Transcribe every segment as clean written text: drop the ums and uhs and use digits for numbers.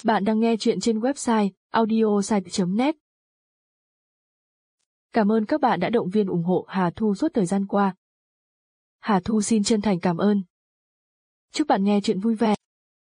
Bạn đang nghe chuyện trên website audiosite.net. Cảm ơn các bạn đã động viên ủng hộ Hà Thu suốt thời gian qua. Hà Thu xin chân thành cảm ơn. Chúc bạn nghe chuyện vui vẻ.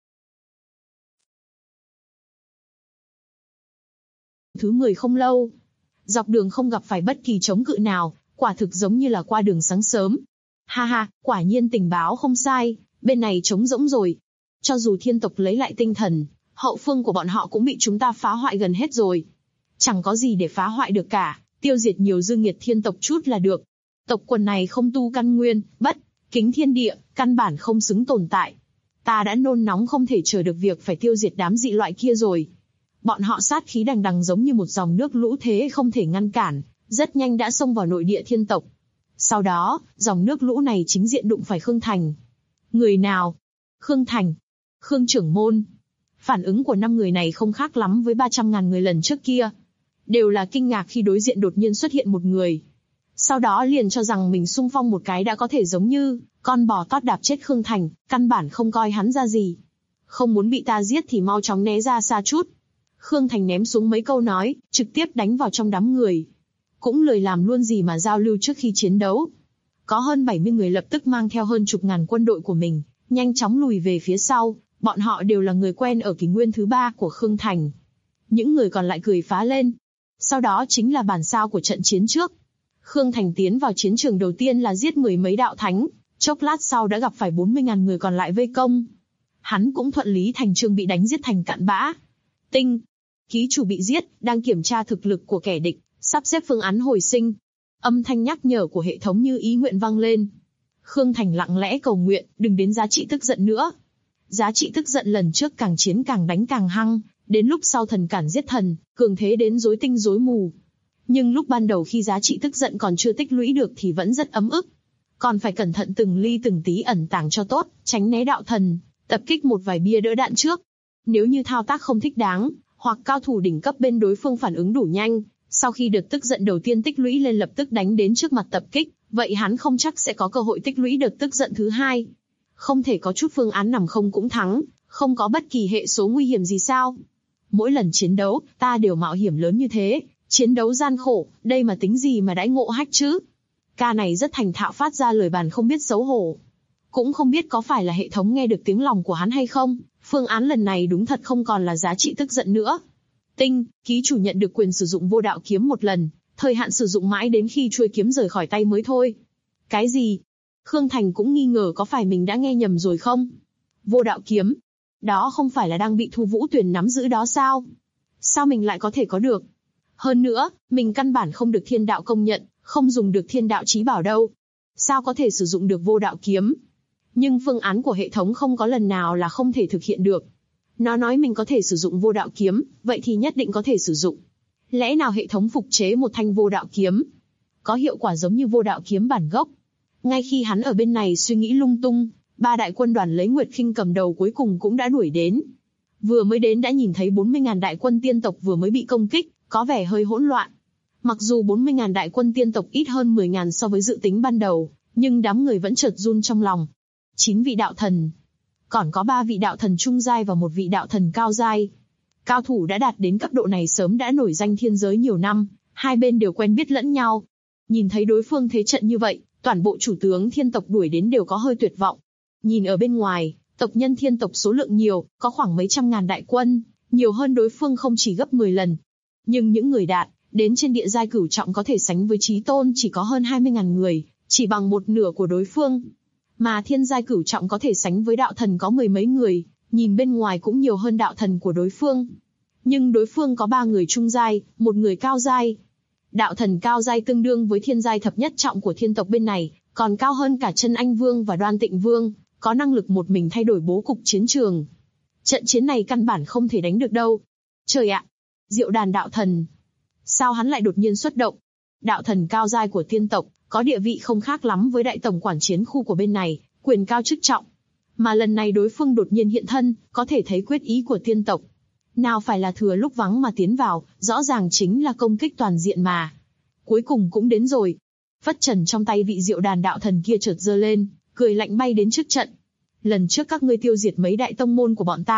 Thứ 10 không lâu. Dọc đường không gặp phải bất kỳ chống cự nào, quả thực giống như là qua đường sáng sớm. Ha ha, quả nhiên tình báo không sai, bên này trống rỗng rồi. Cho dù thiên tộc lấy lại tinh thần, hậu phương của bọn họ cũng bị chúng ta phá hoại gần hết rồi. Chẳng có gì để phá hoại được cả, tiêu diệt nhiều dư nghiệt thiên tộc chút là được. Tộc quần này không tu căn nguyên, bất kính thiên địa, căn bản không xứng tồn tại. Ta đã nôn nóng không thể chờ được việc phải tiêu diệt đám dị loại kia rồi. Bọn họ sát khí đằng đằng giống như một dòng nước lũ thế không thể ngăn cản, rất nhanh đã xông vào nội địa thiên tộc. Sau đó, dòng nước lũ này chính diện đụng phải Khương Thành. Người nào? Khương Thành. Khương trưởng môn. Phản ứng của 5 người này không khác lắm với 300.000 người lần trước kia. Đều là kinh ngạc khi đối diện đột nhiên xuất hiện một người. Sau đó liền cho rằng mình xung phong một cái đã có thể giống như con bò tót đạp chết Khương Thành, căn bản không coi hắn ra gì. Không muốn bị ta giết thì mau chóng né ra xa chút. Khương Thành ném xuống mấy câu nói, trực tiếp đánh vào trong đám người. Cũng lười làm luôn gì mà giao lưu trước khi chiến đấu. Có hơn 70 người lập tức mang theo hơn chục ngàn quân đội của mình, nhanh chóng lùi về phía sau. Bọn họ đều là người quen ở kỷ nguyên thứ 3 của Khương Thành. Những người còn lại cười phá lên. Sau đó chính là bản sao của trận chiến trước. Khương Thành tiến vào chiến trường đầu tiên là giết 10 mấy đạo thánh, chốc lát sau đã gặp phải 40.000 người còn lại vây công. Hắn cũng thuận lý thành trương bị đánh giết thành cặn bã. Tinh, ký chủ bị giết, đang kiểm tra thực lực của kẻ địch, sắp xếp phương án hồi sinh. Âm thanh nhắc nhở của hệ thống như ý nguyện vang lên. Khương Thành lặng lẽ cầu nguyện, đừng đến giá trị tức giận nữa. Giá trị tức giận lần trước càng chiến càng đánh càng hăng, đến lúc sau thần cản giết thần, cường thế đến rối tinh rối mù. Nhưng lúc ban đầu khi giá trị tức giận còn chưa tích lũy được thì vẫn rất ấm ức. Còn phải cẩn thận từng ly từng tí ẩn tàng cho tốt, tránh né đạo thần, tập kích một vài bia đỡ đạn trước. Nếu như thao tác không thích đáng, hoặc cao thủ đỉnh cấp bên đối phương phản ứng đủ nhanh, sau khi đợt tức giận đầu tiên tích lũy lên lập tức đánh đến trước mặt tập kích, vậy hắn không chắc sẽ có cơ hội tích lũy đợt tức giận thứ hai. Không thể có chút phương án nằm không cũng thắng, không có bất kỳ hệ số nguy hiểm gì sao? Mỗi lần chiến đấu, ta đều mạo hiểm lớn như thế, chiến đấu gian khổ, đây mà tính gì mà đãi ngộ hách chứ? Ca này rất thành thạo phát ra lời bàn không biết xấu hổ. Cũng không biết có phải là hệ thống nghe được tiếng lòng của hắn hay không, phương án lần này đúng thật không còn là giá trị tức giận nữa. Tinh, ký chủ nhận được quyền sử dụng vô đạo kiếm một lần, thời hạn sử dụng mãi đến khi chuôi kiếm rời khỏi tay mới thôi. Cái gì? Khương Thành cũng nghi ngờ có phải mình đã nghe nhầm rồi không? Vô đạo kiếm? Đó không phải là đang bị Thu Vũ Tuyền nắm giữ đó sao? Sao mình lại có thể có được? Hơn nữa, mình căn bản không được thiên đạo công nhận, không dùng được thiên đạo chí bảo đâu. Sao có thể sử dụng được vô đạo kiếm? Nhưng phương án của hệ thống không có lần nào là không thể thực hiện được. Nó nói mình có thể sử dụng vô đạo kiếm, vậy thì nhất định có thể sử dụng. Lẽ nào hệ thống phục chế một thanh vô đạo kiếm? Có hiệu quả giống như vô đạo kiếm bản gốc. Ngay khi hắn ở bên này suy nghĩ lung tung, 3 đại quân đoàn lấy Nguyệt Khinh cầm đầu cuối cùng cũng đã đuổi đến. Vừa mới đến đã nhìn thấy 40.000 đại quân tiên tộc vừa mới bị công kích, có vẻ hơi hỗn loạn. Mặc dù 40.000 đại quân tiên tộc ít hơn 10.000 so với dự tính ban đầu, nhưng đám người vẫn chợt run trong lòng. 9 vị đạo thần. Còn có 3 vị đạo thần trung giai và 1 vị đạo thần cao giai. Cao thủ đã đạt đến cấp độ này sớm đã nổi danh thiên giới nhiều năm, hai bên đều quen biết lẫn nhau. Nhìn thấy đối phương thế trận như vậy, toàn bộ chủ tướng thiên tộc đuổi đến đều có hơi tuyệt vọng. Nhìn ở bên ngoài, tộc nhân thiên tộc số lượng nhiều, có khoảng mấy trăm ngàn đại quân, nhiều hơn đối phương không chỉ gấp 10 lần. Nhưng những người đạt đến trên địa giai cửu trọng có thể sánh với chí tôn chỉ có hơn 20.000 người, chỉ bằng một nửa của đối phương. Mà thiên giai cửu trọng có thể sánh với đạo thần có 10 mấy người, nhìn bên ngoài cũng nhiều hơn đạo thần của đối phương. Nhưng đối phương có 3 người trung giai, 1 người cao giai. Đạo thần cao giai tương đương với thiên giai thập nhất trọng của thiên tộc bên này, còn cao hơn cả Chân Anh Vương và Đoan Tịnh Vương, có năng lực một mình thay đổi bố cục chiến trường. Trận chiến này căn bản không thể đánh được đâu. Trời ạ! Diệu Đàn đạo thần! Sao hắn lại đột nhiên xuất động? Đạo thần cao giai của tiên tộc, có địa vị không khác lắm với đại tổng quản chiến khu của bên này, quyền cao chức trọng. Mà lần này đối phương đột nhiên hiện thân, có thể thấy quyết ý của tiên tộc. Nào phải là thừa lúc vắng mà tiến vào, rõ ràng chính là công kích toàn diện mà. Cuối cùng cũng đến rồi. Phất trần trong tay vị Diệu Đàn đạo thần kia chợt giơ lên, cười lạnh bay đến trước trận. Lần trước các ngươi tiêu diệt mấy đại tông môn của bọn ta,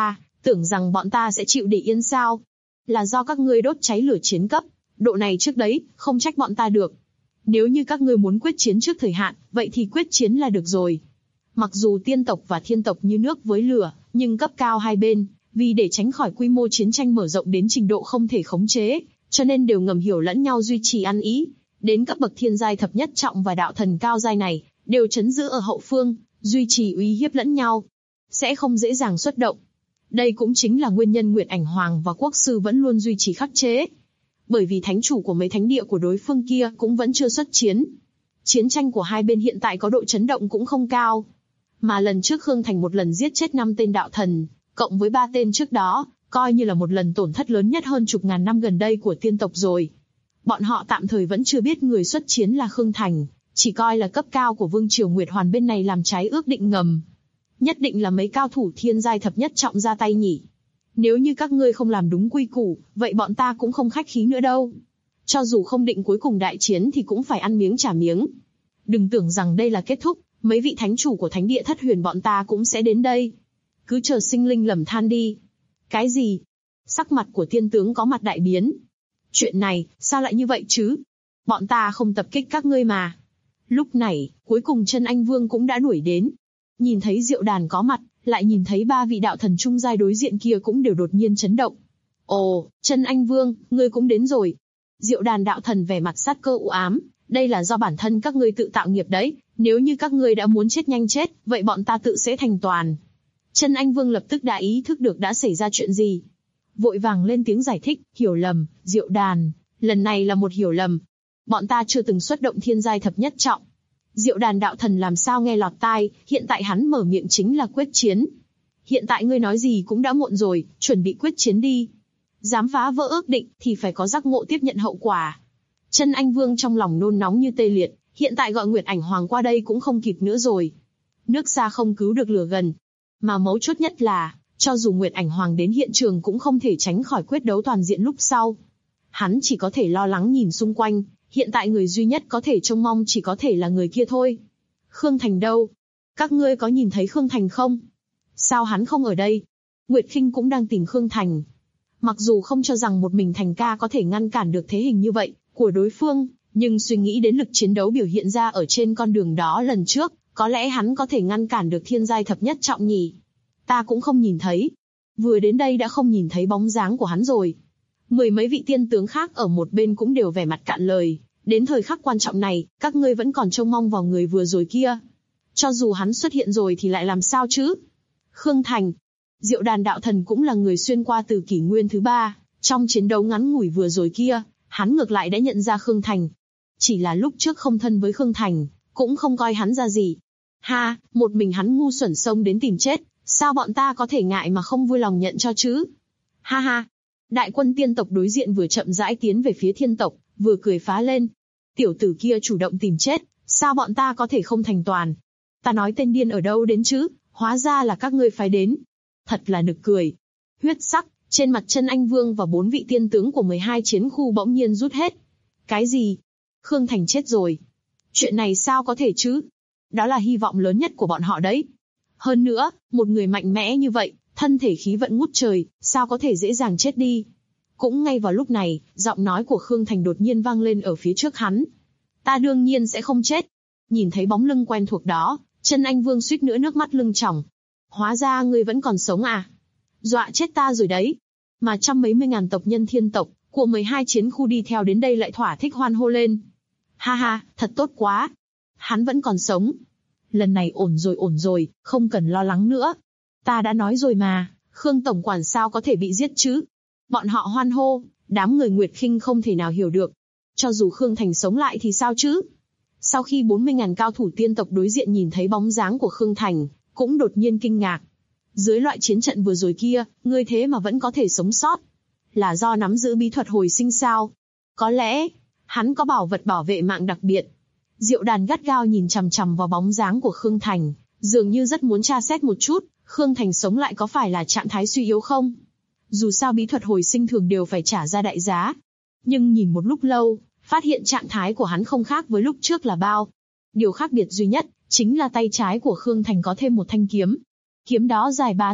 Tưởng rằng bọn ta sẽ chịu để yên sao? Là do các ngươi đốt cháy lửa chiến cấp, độ này trước đấy, không trách bọn ta được. Nếu như các ngươi muốn quyết chiến trước thời hạn, vậy thì quyết chiến là được rồi. Mặc dù tiên tộc và thiên tộc như nước với lửa, nhưng cấp cao hai bên, vì để tránh khỏi quy mô chiến tranh mở rộng đến trình độ không thể khống chế, cho nên đều ngầm hiểu lẫn nhau duy trì ăn ý. Đến cấp bậc thiên giai thập nhất trọng và đạo thần cao giai này, đều trấn giữ ở hậu phương, duy trì uy hiếp lẫn nhau. Sẽ không dễ dàng xuất động. Đây cũng chính là nguyên nhân Nguyệt Ảnh Hoàng và Quốc Sư vẫn luôn duy trì khắc chế. Bởi vì thánh chủ của mấy thánh địa của đối phương kia cũng vẫn chưa xuất chiến. Chiến tranh của hai bên hiện tại có độ chấn động cũng không cao. Mà lần trước Khương Thành một lần giết chết 5 tên đạo thần, cộng với 3 tên trước đó, coi như là một lần tổn thất lớn nhất hơn chục ngàn năm gần đây của tiên tộc rồi. Bọn họ tạm thời vẫn chưa biết người xuất chiến là Khương Thành, chỉ coi là cấp cao của Vương Triều Nguyệt Hoàn bên này làm trái ước định ngầm. Nhất định là mấy cao thủ thiên giai thập nhất trọng ra tay nhỉ. Nếu như các ngươi không làm đúng quy củ, vậy bọn ta cũng không khách khí nữa đâu. Cho dù không định cuối cùng đại chiến thì cũng phải ăn miếng trả miếng. Đừng tưởng rằng đây là kết thúc, mấy vị thánh chủ của thánh địa thất huyền bọn ta cũng sẽ đến đây. Cứ chờ sinh linh lầm than đi. Cái gì? Sắc mặt của tiên tướng có mặt đại biến. Chuyện này, sao lại như vậy chứ? Bọn ta không tập kích các ngươi mà. Lúc này, cuối cùng Chân Anh Vương cũng đã đuổi đến. Nhìn thấy Diệu Đàn có mặt, lại nhìn thấy 3 vị đạo thần trung giai đối diện kia cũng đều đột nhiên chấn động. Ồ, Chân Anh Vương, ngươi cũng đến rồi. Diệu Đàn đạo thần vẻ mặt sát cơ u ám, đây là do bản thân các ngươi tự tạo nghiệp đấy, nếu như các ngươi đã muốn chết nhanh chết, vậy bọn ta tự sẽ thành toàn. Chân Anh Vương lập tức đã ý thức được đã xảy ra chuyện gì. Vội vàng lên tiếng giải thích, hiểu lầm, Diệu Đàn, lần này là một hiểu lầm. Bọn ta chưa từng xuất động thiên giai thập nhất trọng. Diệu Đàn đạo thần làm sao nghe lọt tai, hiện tại hắn mở miệng chính là quyết chiến. Hiện tại ngươi nói gì cũng đã muộn rồi, chuẩn bị quyết chiến đi. Dám phá vỡ ước định thì phải có giác ngộ tiếp nhận hậu quả. Chân Anh Vương trong lòng nôn nóng như tê liệt, hiện tại gọi Nguyệt Ảnh Hoàng qua đây cũng không kịp nữa rồi. Nước xa không cứu được lửa gần. Mà mấu chốt nhất là, cho dù Nguyệt Ảnh Hoàng đến hiện trường cũng không thể tránh khỏi quyết đấu toàn diện lúc sau. Hắn chỉ có thể lo lắng nhìn xung quanh, hiện tại người duy nhất có thể trông mong chỉ có thể là người kia thôi. Khương Thành đâu? Các ngươi có nhìn thấy Khương Thành không? Sao hắn không ở đây? Nguyệt Khinh cũng đang tìm Khương Thành. Mặc dù không cho rằng một mình Thành ca có thể ngăn cản được thế hình như vậy của đối phương, nhưng suy nghĩ đến lực chiến đấu biểu hiện ra ở trên con đường đó lần trước, có lẽ hắn có thể ngăn cản được thiên giai thập nhất trọng nhỉ. Ta cũng không nhìn thấy. Vừa đến đây đã không nhìn thấy bóng dáng của hắn rồi. 10 mấy vị tiên tướng khác ở một bên cũng đều vẻ mặt cạn lời. Đến thời khắc quan trọng này, các ngươi vẫn còn trông mong vào người vừa rồi kia. Cho dù hắn xuất hiện rồi thì lại làm sao chứ? Khương Thành. Diệu Đàn đạo thần cũng là người xuyên qua từ kỷ nguyên thứ 3. Trong chiến đấu ngắn ngủi vừa rồi kia, hắn ngược lại đã nhận ra Khương Thành. Chỉ là lúc trước không thân với Khương Thành, cũng không coi hắn ra gì. Ha, một mình hắn ngu xuẩn xông đến tìm chết, sao bọn ta có thể ngại mà không vui lòng nhận cho chứ? Ha ha. Đại quân tiên tộc đối diện vừa chậm rãi tiến về phía thiên tộc, vừa cười phá lên. Tiểu tử kia chủ động tìm chết, sao bọn ta có thể không thành toàn? Ta nói tên điên ở đâu đến chứ, hóa ra là các ngươi phái đến. Thật là nực cười. Huyết sắc, trên mặt Chân Anh Vương và 4 vị tiên tướng của 12 chiến khu bỗng nhiên rút hết. Cái gì? Khương Thành chết rồi. Chuyện này sao có thể chứ? Đó là hy vọng lớn nhất của bọn họ đấy. Hơn nữa, một người mạnh mẽ như vậy, thân thể khí vận ngút trời, sao có thể dễ dàng chết đi? Cũng ngay vào lúc này, giọng nói của Khương Thành đột nhiên vang lên ở phía trước hắn. Ta đương nhiên sẽ không chết. Nhìn thấy bóng lưng quen thuộc đó, Chân Anh Vương suýt nữa nước mắt lưng tròng. Hóa ra ngươi vẫn còn sống à? Dọa chết ta rồi đấy. Mà trăm mấy mươi ngàn tộc nhân thiên tộc của 12 chiến khu đi theo đến đây lại thỏa thích hoan hô lên. Ha ha, thật tốt quá. Hắn vẫn còn sống. Lần này ổn rồi, không cần lo lắng nữa. Ta đã nói rồi mà, Khương tổng quản sao có thể bị giết chứ? Bọn họ hoan hô, đám người Nguyệt Khinh không thể nào hiểu được. Cho dù Khương Thành sống lại thì sao chứ? Sau khi 40.000 cao thủ tiên tộc đối diện nhìn thấy bóng dáng của Khương Thành, cũng đột nhiên kinh ngạc. Dưới loại chiến trận vừa rồi kia, ngươi thế mà vẫn có thể sống sót. Là do nắm giữ bí thuật hồi sinh sao? Có lẽ, hắn có bảo vật bảo vệ mạng đặc biệt. Diệu Đàn gắt gao nhìn chằm chằm vào bóng dáng của Khương Thành, dường như rất muốn tra xét một chút, Khương Thành sống lại có phải là trạng thái suy yếu không? Dù sao bí thuật hồi sinh thường đều phải trả ra đại giá. Nhưng nhìn một lúc lâu, phát hiện trạng thái của hắn không khác với lúc trước là bao. Điều khác biệt duy nhất, chính là tay trái của Khương Thành có thêm một thanh kiếm. Kiếm đó dài 3 thước,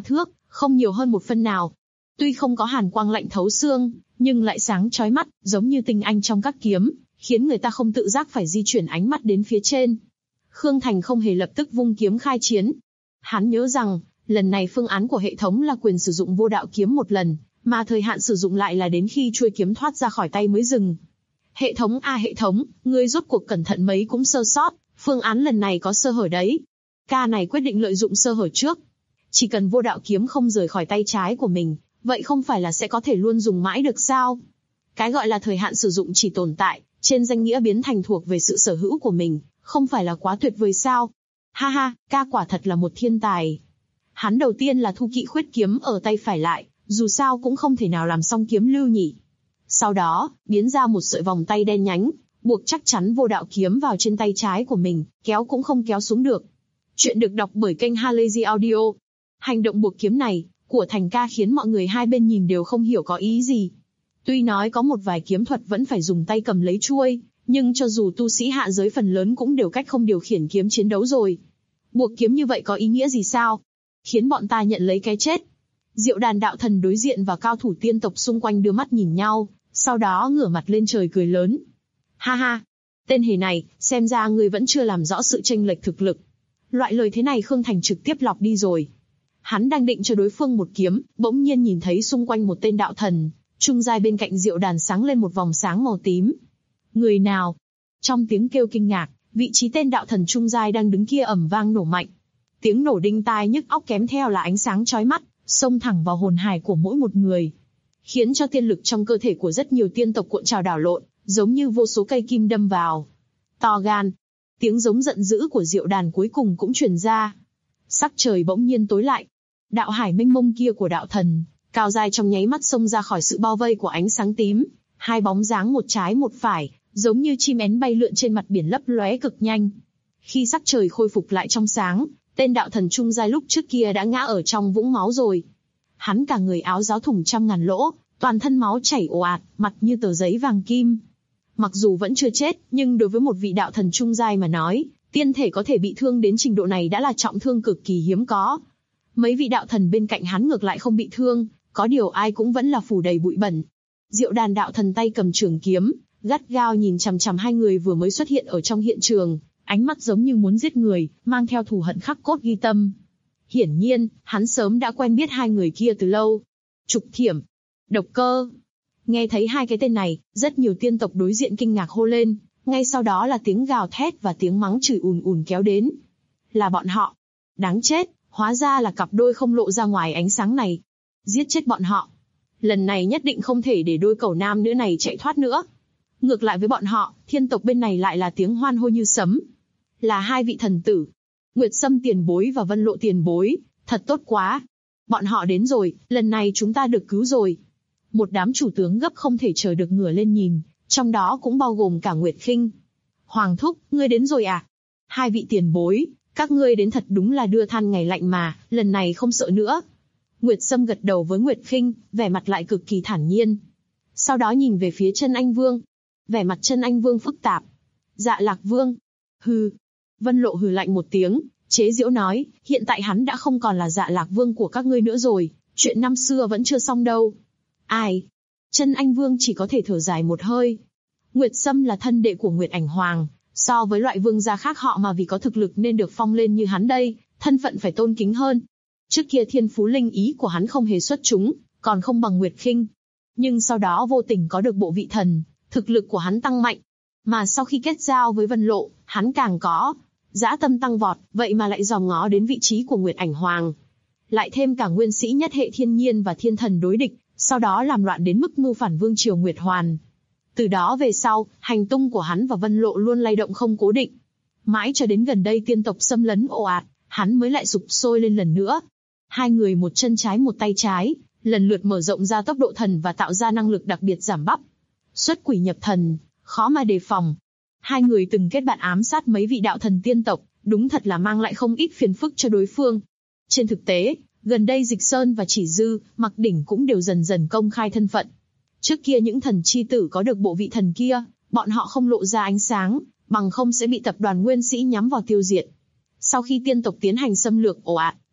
không nhiều hơn một phân nào. Tuy không có hàn quang lạnh thấu xương, nhưng lại sáng chói mắt, giống như tinh anh trong các kiếm, khiến người ta không tự giác phải di chuyển ánh mắt đến phía trên. Khương Thành không hề lập tức vung kiếm khai chiến. Hắn nhớ rằng, lần này phương án của hệ thống là quyền sử dụng vô đạo kiếm một lần, mà thời hạn sử dụng lại là đến khi chuôi kiếm thoát ra khỏi tay mới dừng. Hệ thống, ngươi rốt cuộc cẩn thận mấy cũng sơ sót, phương án lần này có sơ hở đấy. Ca này quyết định lợi dụng sơ hở trước. Chỉ cần vô đạo kiếm không rời khỏi tay trái của mình, vậy không phải là sẽ có thể luôn dùng mãi được sao? Cái gọi là thời hạn sử dụng chỉ tồn tại, trên danh nghĩa biến thành thuộc về sự sở hữu của mình, không phải là quá tuyệt vời sao? Ha ha, ca quả thật là một thiên tài. Hắn đầu tiên là thu kỵ khuyết kiếm ở tay phải lại, dù sao cũng không thể nào làm xong kiếm lưu nhỉ. Sau đó, biến ra một sợi vòng tay đen nhánh, buộc chắc chắn vô đạo kiếm vào trên tay trái của mình, kéo cũng không kéo xuống được. Chuyện được đọc bởi kênh Halazy Audio. Hành động buộc kiếm này của Thành ca khiến mọi người hai bên nhìn đều không hiểu có ý gì. Tuy nói có một vài kiếm thuật vẫn phải dùng tay cầm lấy chuôi, nhưng cho dù tu sĩ hạ giới phần lớn cũng đều cách không điều khiển kiếm chiến đấu rồi. Buộc kiếm như vậy có ý nghĩa gì sao? Khiến bọn ta nhận lấy cái chết. Diệu Đàn đạo thần đối diện và cao thủ tiên tộc xung quanh đưa mắt nhìn nhau, sau đó ngửa mặt lên trời cười lớn. Ha ha, tên hề này, xem ra ngươi vẫn chưa làm rõ sự chênh lệch thực lực. Loại lời thế này Khương Thành trực tiếp lọc đi rồi. Hắn đang định cho đối phương một kiếm, bỗng nhiên nhìn thấy xung quanh một tên đạo thần, trung giai bên cạnh Diệu Đàn sáng lên một vòng sáng màu tím. Người nào? Trong tiếng kêu kinh ngạc, vị trí tên đạo thần trung giai đang đứng kia ầm vang nổ mạnh. Tiếng nổ đinh tai nhức óc kèm theo là ánh sáng chói mắt, xông thẳng vào hồn hải của mỗi một người, khiến cho tiên lực trong cơ thể của rất nhiều tiên tộc cuộn trào đảo lộn, giống như vô số cây kim đâm vào. To gan! Tiếng giống giận dữ của Diệu Đàn cuối cùng cũng truyền ra. Sắc trời bỗng nhiên tối lại. Đạo hải mênh mông kia của đạo thần, cao dài trong nháy mắt xông ra khỏi sự bao vây của ánh sáng tím. Hai bóng dáng một trái một phải, giống như chim én bay lượn trên mặt biển lấp lóe cực nhanh. Khi sắc trời khôi phục lại trong sáng, tên đạo thần trung giai lúc trước kia đã ngã ở trong vũng máu rồi. Hắn cả người áo giáo thủng trăm ngàn lỗ, toàn thân máu chảy ồ ạt, mặt như tờ giấy vàng kim. Mặc dù vẫn chưa chết, nhưng đối với một vị đạo thần trung giai mà nói, tiên thể có thể bị thương đến trình độ này đã là trọng thương cực kỳ hiếm có. Mấy vị đạo thần bên cạnh hắn ngược lại không bị thương, có điều ai cũng vẫn là phủ đầy bụi bẩn. Diệu Đàn đạo thần tay cầm trường kiếm, gắt gao nhìn chằm chằm hai người vừa mới xuất hiện ở trong hiện trường, ánh mắt giống như muốn giết người, mang theo thù hận khắc cốt ghi tâm. Hiển nhiên, hắn sớm đã quen biết hai người kia từ lâu. Trục Thiểm, Độc Cơ. Nghe thấy hai cái tên này, rất nhiều tiên tộc đối diện kinh ngạc hô lên, ngay sau đó là tiếng gào thét và tiếng mắng chửi ùn ùn kéo đến. Là bọn họ. Đáng chết, hóa ra là cặp đôi không lộ ra ngoài ánh sáng này. Giết chết bọn họ. Lần này nhất định không thể để đôi cẩu nam nữ này chạy thoát nữa. Ngược lại với bọn họ, thiên tộc bên này lại là tiếng hoan hô như sấm. Là hai vị thần tử. Nguyệt Sâm tiền bối và Vân Lộ tiền bối, thật tốt quá. Bọn họ đến rồi, lần này chúng ta được cứu rồi. Một đám chủ tướng gấp không thể chờ được ngửa lên nhìn, trong đó cũng bao gồm cả Nguyệt Khinh. Hoàng thúc, ngươi đến rồi à? Hai vị tiền bối, các ngươi đến thật đúng là đưa than ngày lạnh mà, lần này không sợ nữa. Nguyệt Sâm gật đầu với Nguyệt Khinh, vẻ mặt lại cực kỳ thản nhiên. Sau đó nhìn về phía Chân Anh Vương. Vẻ mặt Chân Anh Vương phức tạp. Dạ Lạc Vương. Hừ. Vân Lộ hừ lạnh một tiếng, chế giễu nói, hiện tại hắn đã không còn là Dạ Lạc Vương của các ngươi nữa rồi, chuyện năm xưa vẫn chưa xong đâu. Ai? Chân Anh Vương chỉ có thể thở dài một hơi. Nguyệt Sâm là thân đệ của Nguyệt Ảnh Hoàng, so với loại vương gia khác họ mà vì có thực lực nên được phong lên như hắn đây, thân phận phải tôn kính hơn. Trước kia thiên phú linh ý của hắn không hề xuất chúng, còn không bằng Nguyệt Khinh. Nhưng sau đó vô tình có được bộ vị thần, thực lực của hắn tăng mạnh. Mà sau khi kết giao với Vân Lộ, hắn càng có dã tâm tăng vọt, vậy mà lại dòm ngó đến vị trí của Nguyệt Ảnh Hoàng. Lại thêm cả nguyên sĩ nhất hệ thiên nhiên và thiên thần đối địch, sau đó làm loạn đến mức mưu phản vương triều Nguyệt Hoàn. Từ đó về sau, hành tung của hắn và Vân Lộ luôn lay động không cố định. Mãi cho đến gần đây tiên tộc xâm lấn ồ ạt, hắn mới lại sục sôi lên lần nữa. Hai người một chân trái một tay trái, lần lượt mở rộng ra tốc độ thần và tạo ra năng lực đặc biệt giảm bắp. Xuất quỷ nhập thần, khó mà đề phòng. Hai người từng kết bạn ám sát mấy vị đạo thần tiên tộc, đúng thật là mang lại không ít phiền phức cho đối phương. Trên thực tế, gần đây Dịch Sơn và Chỉ Dư, Mặc Đỉnh cũng đều dần dần công khai thân phận. Trước kia những thần chi tử có được bộ vị thần kia, bọn họ không lộ ra ánh sáng, bằng không sẽ bị tập đoàn nguyên sĩ nhắm vào tiêu diệt. Sau khi tiên tộc tiến hành xâm lược ồ ạt,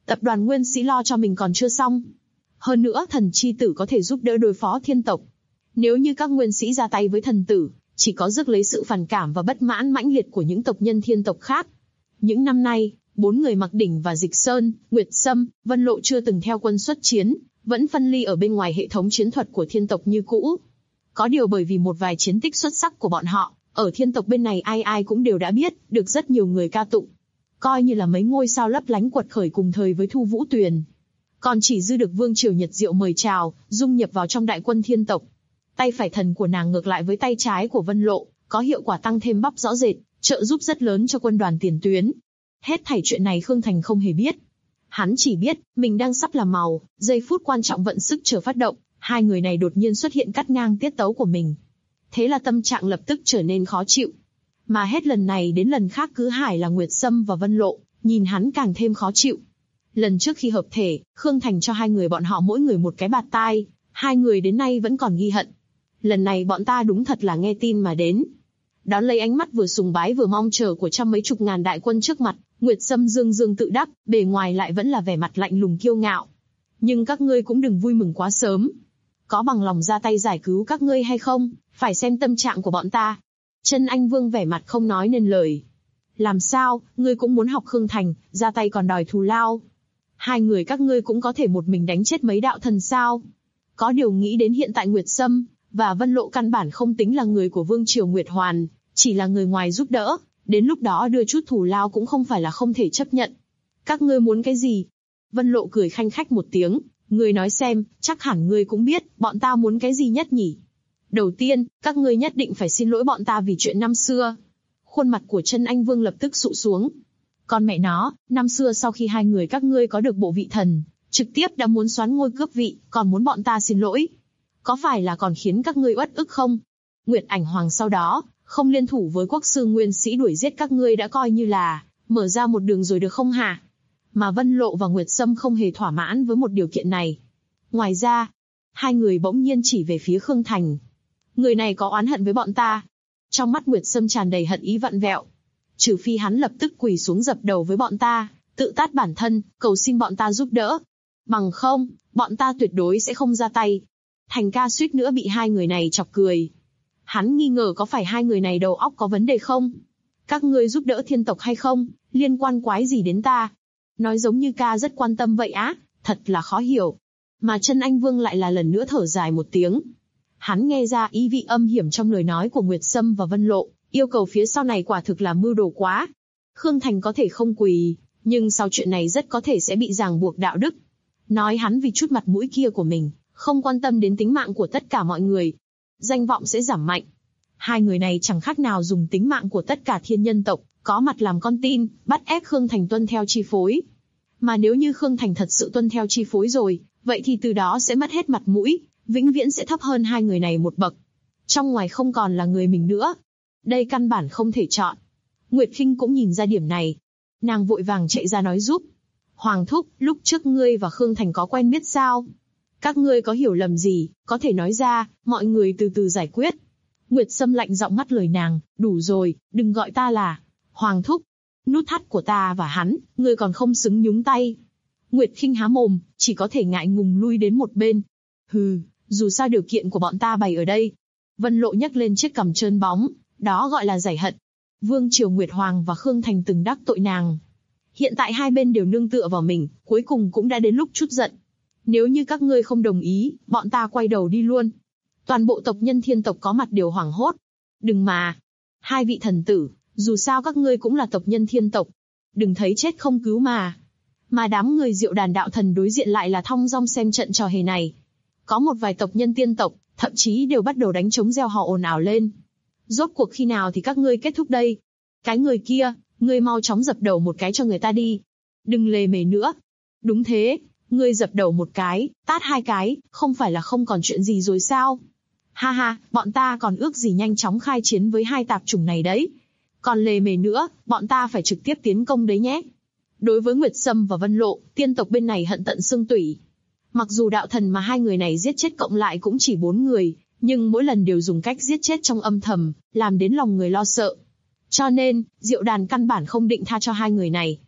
Tập đoàn Nguyên Sĩ lo cho mình còn chưa xong. Hơn nữa thần chi tử có thể giúp đỡ đối phó thiên tộc. Nếu như các nguyên sĩ ra tay với thần tử, chỉ có rước lấy sự phản cảm và bất mãn mãnh liệt của những tộc nhân thiên tộc khác. Những năm nay, 4 người Mặc Đỉnh và Dịch Sơn, Nguyệt Sâm, Vân Lộ chưa từng theo quân xuất chiến, vẫn phân ly ở bên ngoài hệ thống chiến thuật của thiên tộc như cũ. Có điều bởi vì một vài chiến tích xuất sắc của bọn họ, ở thiên tộc bên này ai ai cũng đều đã biết, được rất nhiều người ca tụng. Coi như là mấy ngôi sao lấp lánh quật khởi cùng thời với Thu Vũ Tuyền. Còn chỉ dư được Vương Triều Nhật Diệu mời chào, dung nhập vào trong đại quân thiên tộc. Tay phải thần của nàng ngược lại với tay trái của Vân Lộ, có hiệu quả tăng thêm bắp rõ rệt, trợ giúp rất lớn cho quân đoàn tiền tuyến. Hết thảy chuyện này Khương Thành không hề biết. Hắn chỉ biết, mình đang sắp làm màu, giây phút quan trọng vận sức chờ phát động, hai người này đột nhiên xuất hiện cắt ngang tiết tấu của mình. Thế là tâm trạng lập tức trở nên khó chịu. Mà hết lần này đến lần khác cứ hải là Nguyệt Sâm và Vân Lộ, nhìn hắn càng thêm khó chịu. Lần trước khi hợp thể, Khương Thành cho hai người bọn họ mỗi người một cái bạt tai, hai người đến nay vẫn còn ghi hận. Lần này bọn ta đúng thật là nghe tin mà đến. Đón lấy ánh mắt vừa sùng bái vừa mong chờ của trăm mấy chục ngàn đại quân trước mặt, Nguyệt Sâm dương dương tự đắc, bề ngoài lại vẫn là vẻ mặt lạnh lùng kiêu ngạo. Nhưng các ngươi cũng đừng vui mừng quá sớm. Có bằng lòng ra tay giải cứu các ngươi hay không, phải xem tâm trạng của bọn ta. Chân Anh Vương vẻ mặt không nói nên lời. Làm sao, ngươi cũng muốn học Khương Thành, ra tay còn đòi thù lao. Hai người các ngươi cũng có thể một mình đánh chết mấy đạo thần sao. Có điều nghĩ đến hiện tại Nguyệt Sâm và Vân Lộ căn bản không tính là người của Vương Triều Nguyệt Hoàn, chỉ là người ngoài giúp đỡ, đến lúc đó đưa chút thù lao cũng không phải là không thể chấp nhận. Các ngươi muốn cái gì? Vân Lộ cười khanh khách một tiếng, ngươi nói xem, chắc hẳn ngươi cũng biết, bọn ta muốn cái gì nhất nhỉ? Đầu tiên, các ngươi nhất định phải xin lỗi bọn ta vì chuyện năm xưa. Khuôn mặt của Chân Anh Vương lập tức sụ xuống. Con mẹ nó, năm xưa sau khi hai người các ngươi có được bộ vị thần, trực tiếp đã muốn soán ngôi cướp vị, còn muốn bọn ta xin lỗi. Có phải là còn khiến các ngươi uất ức không? Nguyệt Ảnh Hoàng sau đó, không liên thủ với quốc sư nguyên sĩ đuổi giết các ngươi đã coi như là mở ra một đường rồi được không hả? Mà Vân Lộ và Nguyệt Sâm không hề thỏa mãn với một điều kiện này. Ngoài ra, hai người bỗng nhiên chỉ về phía Khương Thành. Người này có oán hận với bọn ta. Trong mắt Nguyệt Sâm tràn đầy hận ý vặn vẹo. Trừ phi hắn lập tức quỳ xuống dập đầu với bọn ta, tự tát bản thân, cầu xin bọn ta giúp đỡ. Bằng không, bọn ta tuyệt đối sẽ không ra tay. Thành ca suýt nữa bị hai người này chọc cười. Hắn nghi ngờ có phải hai người này đầu óc có vấn đề không? Các ngươi giúp đỡ thiên tộc hay không, liên quan quái gì đến ta? Nói giống như ca rất quan tâm vậy á, thật là khó hiểu. Mà Chân Anh Vương lại là lần nữa thở dài một tiếng. Hắn nghe ra ý vị âm hiểm trong lời nói của Nguyệt Sâm và Vân Lộ, yêu cầu phía sau này quả thực là mưu đồ quá. Khương Thành có thể không quỳ, nhưng sau chuyện này rất có thể sẽ bị ràng buộc đạo đức. Nói hắn vì chút mặt mũi kia của mình, không quan tâm đến tính mạng của tất cả mọi người. Danh vọng sẽ giảm mạnh. Hai người này chẳng khác nào dùng tính mạng của tất cả thiên nhân tộc, có mặt làm con tin, bắt ép Khương Thành tuân theo chi phối. Mà nếu như Khương Thành thật sự tuân theo chi phối rồi, vậy thì từ đó sẽ mất hết mặt mũi, vĩnh viễn sẽ thấp hơn hai người này một bậc. Trong ngoài không còn là người mình nữa. Đây căn bản không thể chọn. Nguyệt Khinh cũng nhìn ra điểm này. Nàng vội vàng chạy ra nói giúp. Hoàng thúc, lúc trước ngươi và Khương Thành có quen biết sao? Các ngươi có hiểu lầm gì, có thể nói ra, mọi người từ từ giải quyết. Nguyệt Sâm lạnh giọng ngắt lời nàng, đủ rồi, đừng gọi ta là Hoàng thúc. Nút thắt của ta và hắn, ngươi còn không xứng nhúng tay. Nguyệt Khinh há mồm, chỉ có thể ngại ngùng lui đến một bên. Hừ, dù sao điều kiện của bọn ta bày ở đây. Vân Lộ nhấc lên chiếc cằm trơn bóng, đó gọi là giải hận. Vương Triều Nguyệt Hoàng và Khương Thành từng đắc tội nàng. Hiện tại hai bên đều nương tựa vào mình, cuối cùng cũng đã đến lúc trút giận. Nếu như các ngươi không đồng ý, bọn ta quay đầu đi luôn. Toàn bộ tộc nhân thiên tộc có mặt đều hoảng hốt. Đừng mà. Hai vị thần tử, dù sao các ngươi cũng là tộc nhân thiên tộc. Đừng thấy chết không cứu mà. Mà đám người Diệu Đàn đạo thần đối diện lại là thong dong xem trận trò hề này. Có một vài tộc nhân tiên tộc, thậm chí đều bắt đầu đánh trống reo hò ồn ào lên. Rốt cuộc khi nào thì các ngươi kết thúc đây? Cái người kia, ngươi mau chóng dập đầu một cái cho người ta đi. Đừng lề mề nữa. Đúng thế, ngươi dập đầu một cái, tát hai cái, không phải là không còn chuyện gì rồi sao? Ha ha, bọn ta còn ước gì nhanh chóng khai chiến với hai tạp chủng này đấy. Còn lề mề nữa, bọn ta phải trực tiếp tiến công đấy nhé. Đối với Nguyệt Sâm và Vân Lộ, tiên tộc bên này hận tận xương tủy. Mặc dù đạo thần mà hai người này giết chết cộng lại cũng chỉ 4 người, nhưng mỗi lần đều dùng cách giết chết trong âm thầm, làm đến lòng người lo sợ. Cho nên, Diệu Đàn căn bản không định tha cho hai người này.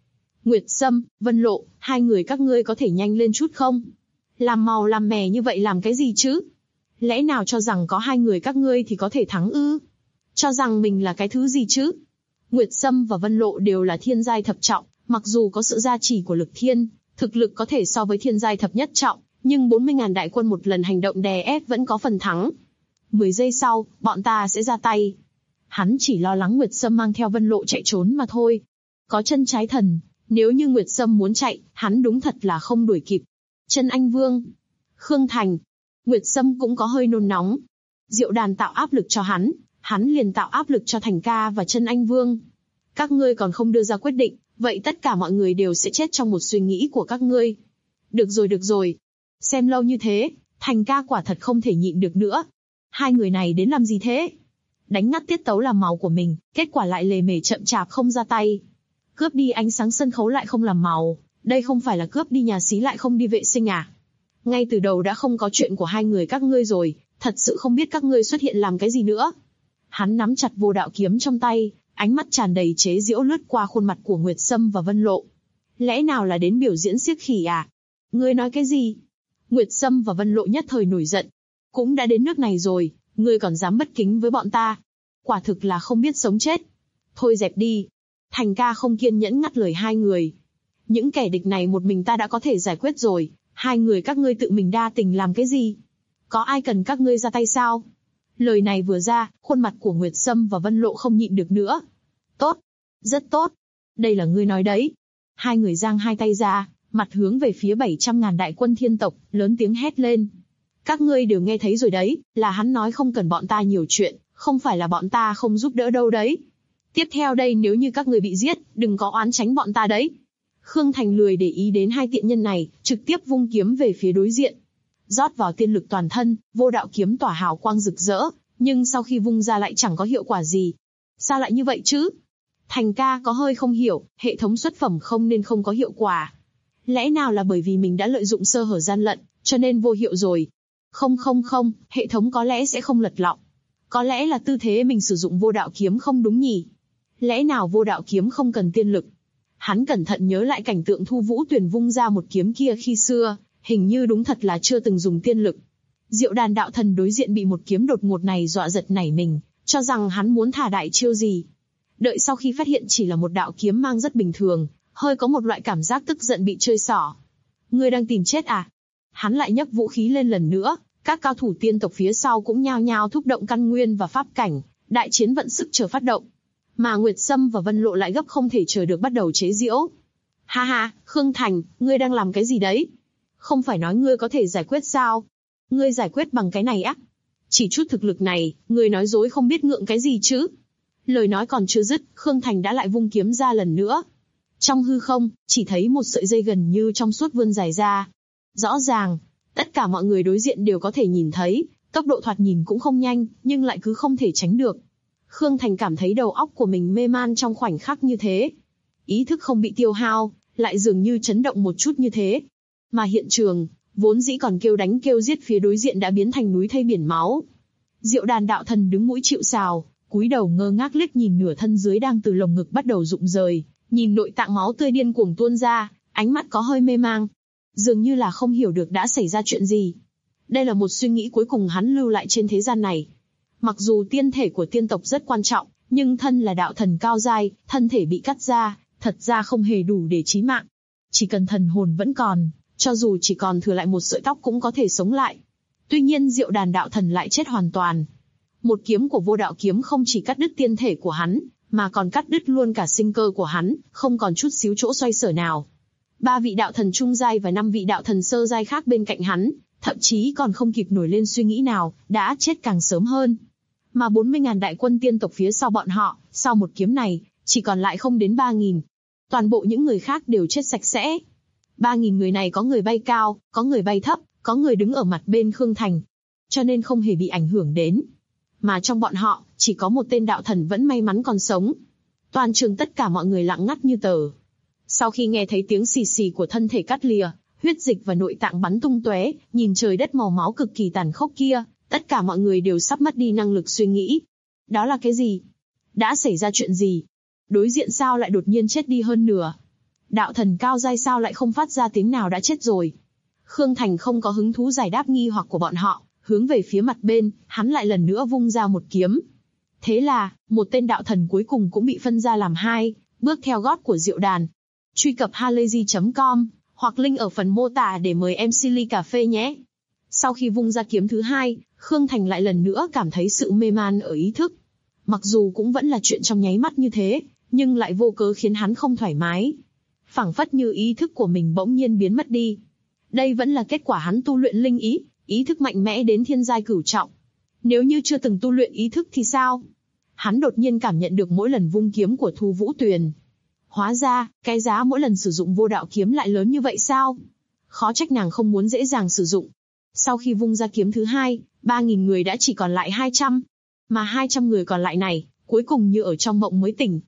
Nguyệt Sâm, Vân Lộ, hai người các ngươi có thể nhanh lên chút không? Làm màu làm mè như vậy làm cái gì chứ? Lẽ nào cho rằng có hai người các ngươi thì có thể thắng ư? Cho rằng mình là cái thứ gì chứ? Nguyệt Sâm và Vân Lộ đều là thiên giai thập trọng, mặc dù có sự gia trì của lực thiên, thực lực có thể so với thiên giai thập nhất trọng, nhưng 40.000 đại quân một lần hành động đè ép vẫn có phần thắng. 10 giây sau, bọn ta sẽ ra tay. Hắn chỉ lo lắng Nguyệt Sâm mang theo Vân Lộ chạy trốn mà thôi. Có chân trái thần, nếu như Nguyệt Sâm muốn chạy, hắn đúng thật là không đuổi kịp. Chân Anh Vương, Khương Thành, Nguyệt Sâm cũng có hơi nôn nóng. Diệu Đàn tạo áp lực cho hắn liền tạo áp lực cho Thành Ca và Chân Anh Vương. Các ngươi còn không đưa ra quyết định, vậy tất cả mọi người đều sẽ chết trong một suy nghĩ của các ngươi. Được rồi. Xem lâu như thế, Thành Ca quả thật không thể nhịn được nữa. Hai người này đến làm gì thế? Đánh ngắt tiết tấu làm màu của mình, kết quả lại lề mề chậm chạp không ra tay. Cướp đi ánh sáng sân khấu lại không làm màu, đây không phải là cướp đi nhà xí lại không đi vệ sinh à? Ngay từ đầu đã không có chuyện của hai người các ngươi rồi, thật sự không biết các ngươi xuất hiện làm cái gì nữa. Hắn nắm chặt vô đạo kiếm trong tay, ánh mắt tràn đầy chế giễu lướt qua khuôn mặt của Nguyệt Sâm và Vân Lộ. Lẽ nào là đến biểu diễn xiếc khỉ à? Ngươi nói cái gì? Nguyệt Sâm và Vân Lộ nhất thời nổi giận. Cũng đã đến nước này rồi, ngươi còn dám bất kính với bọn ta? Quả thực là không biết sống chết. Thôi dẹp đi. Thành Ca không kiên nhẫn ngắt lời hai người. Những kẻ địch này một mình ta đã có thể giải quyết rồi, hai người các ngươi tự mình đa tình làm cái gì? Có ai cần các ngươi ra tay sao? Lời này vừa ra, khuôn mặt của Nguyệt Sâm và Vân Lộ không nhịn được nữa. Tốt, rất tốt. Đây là ngươi nói đấy. Hai người giang hai tay ra, mặt hướng về phía 700.000 đại quân thiên tộc, lớn tiếng hét lên. Các ngươi đều nghe thấy rồi đấy, là hắn nói không cần bọn ta nhiều chuyện, không phải là bọn ta không giúp đỡ đâu đấy. Tiếp theo đây nếu như các ngươi bị giết, đừng có oán tránh bọn ta đấy. Khương Thành lười để ý đến hai tiện nhân này, trực tiếp vung kiếm về phía đối diện. Rót vào tiên lực toàn thân, vô đạo kiếm tỏa hào quang rực rỡ, nhưng sau khi vung ra lại chẳng có hiệu quả gì. Sao lại như vậy chứ? Thành Ca có hơi không hiểu, hệ thống xuất phẩm không nên không có hiệu quả. Lẽ nào là bởi vì mình đã lợi dụng sơ hở gian lận, cho nên vô hiệu rồi? Không, hệ thống có lẽ sẽ không lật lọng. Có lẽ là tư thế mình sử dụng vô đạo kiếm không đúng nhỉ? Lẽ nào vô đạo kiếm không cần tiên lực? Hắn cẩn thận nhớ lại cảnh tượng Thu Vũ Tuyền vung ra một kiếm kia khi xưa, hình như đúng thật là chưa từng dùng tiên lực. Diệu Đàn đạo thần đối diện bị một kiếm đột ngột này dọa giật nảy mình, cho rằng hắn muốn thả đại chiêu gì. Đợi sau khi phát hiện chỉ là một đạo kiếm mang rất bình thường, hơi có một loại cảm giác tức giận bị chơi xỏ. Ngươi đang tìm chết à? Hắn lại nhấc vũ khí lên lần nữa, các cao thủ tiên tộc phía sau cũng nhao nhao thúc động căn nguyên và pháp cảnh, đại chiến vận sức chờ phát động. Mà Nguyệt Sâm và Vân Lộ lại gấp không thể chờ được bắt đầu chế giễu. Ha ha, Khương Thành, ngươi đang làm cái gì đấy? Không phải nói ngươi có thể giải quyết sao? Ngươi giải quyết bằng cái này á? Chỉ chút thực lực này, ngươi nói dối không biết ngượng cái gì chứ? Lời nói còn chưa dứt, Khương Thành đã lại vung kiếm ra lần nữa. Trong hư không, chỉ thấy một sợi dây gần như trong suốt vươn dài ra. Rõ ràng, tất cả mọi người đối diện đều có thể nhìn thấy, tốc độ thoạt nhìn cũng không nhanh, nhưng lại cứ không thể tránh được. Khương Thành cảm thấy đầu óc của mình mê man trong khoảnh khắc như thế. Ý thức không bị tiêu hao, lại dường như chấn động một chút như thế. Mà hiện trường, vốn dĩ còn kêu đánh kêu giết phía đối diện đã biến thành núi thây biển máu. Diệu Đàn đạo thần đứng mũi chịu sào, cúi đầu ngơ ngác liếc nhìn nửa thân dưới đang từ lồng ngực bắt đầu rụng rời, nhìn nội tạng máu tươi điên cuồng tuôn ra, ánh mắt có hơi mê mang. Dường như là không hiểu được đã xảy ra chuyện gì. Đây là một suy nghĩ cuối cùng hắn lưu lại trên thế gian này. Mặc dù tiên thể của tiên tộc rất quan trọng, nhưng thân là đạo thần cao giai, thân thể bị cắt ra, thật ra không hề đủ để chí mạng. Chỉ cần thần hồn vẫn còn, cho dù chỉ còn thừa lại một sợi tóc cũng có thể sống lại. Tuy nhiên Diệu Đàn đạo thần lại chết hoàn toàn. Một kiếm của vô đạo kiếm không chỉ cắt đứt tiên thể của hắn, mà còn cắt đứt luôn cả sinh cơ của hắn, không còn chút xíu chỗ xoay sở nào. 3 vị đạo thần trung giai và 5 vị đạo thần sơ giai khác bên cạnh hắn, thậm chí còn không kịp nổi lên suy nghĩ nào, đã chết càng sớm hơn. Mà 40.000 đại quân tiên tộc phía sau bọn họ, sau một kiếm này, chỉ còn lại không đến 3.000. Toàn bộ những người khác đều chết sạch sẽ. 3.000 người này có người bay cao, có người bay thấp, có người đứng ở mặt bên Khương Thành. Cho nên không hề bị ảnh hưởng đến. Mà trong bọn họ, chỉ có một tên đạo thần vẫn may mắn còn sống. Toàn trường tất cả mọi người lặng ngắt như tờ. Sau khi nghe thấy tiếng xì xì của thân thể cắt lìa, huyết dịch và nội tạng bắn tung tóe, nhìn trời đất màu máu cực kỳ tàn khốc kia, tất cả mọi người đều sắp mất đi năng lực suy nghĩ. Đó là cái gì? Đã xảy ra chuyện gì? Đối diện sao lại đột nhiên chết đi hơn nửa? Đạo thần cao giai sao lại không phát ra tiếng nào đã chết rồi. Khương Thành không có hứng thú giải đáp nghi hoặc của bọn họ, hướng về phía mặt bên, hắn lại lần nữa vung ra một kiếm. Thế là, một tên đạo thần cuối cùng cũng bị phân ra làm hai, bước theo gót của Diệu Đàn. Truy cập halayzi.com, hoặc link ở phần mô tả để mời MC ly cà phê nhé. Sau khi vung ra kiếm thứ hai, Khương Thành lại lần nữa cảm thấy sự mê man ở ý thức. Mặc dù cũng vẫn là chuyện trong nháy mắt như thế, nhưng lại vô cớ khiến hắn không thoải mái. Phảng phất như ý thức của mình bỗng nhiên biến mất đi. Đây vẫn là kết quả hắn tu luyện linh ý, ý thức mạnh mẽ đến thiên giai cửu trọng. Nếu như chưa từng tu luyện ý thức thì sao? Hắn đột nhiên cảm nhận được mỗi lần vung kiếm của Thu Vũ Tuyền. Hóa ra, cái giá mỗi lần sử dụng vô đạo kiếm lại lớn như vậy sao? Khó trách nàng không muốn dễ dàng sử dụng. Sau khi vung ra kiếm thứ hai, 3.000 người đã chỉ còn lại 200. Mà 200 người còn lại này, cuối cùng như ở trong mộng mới tỉnh.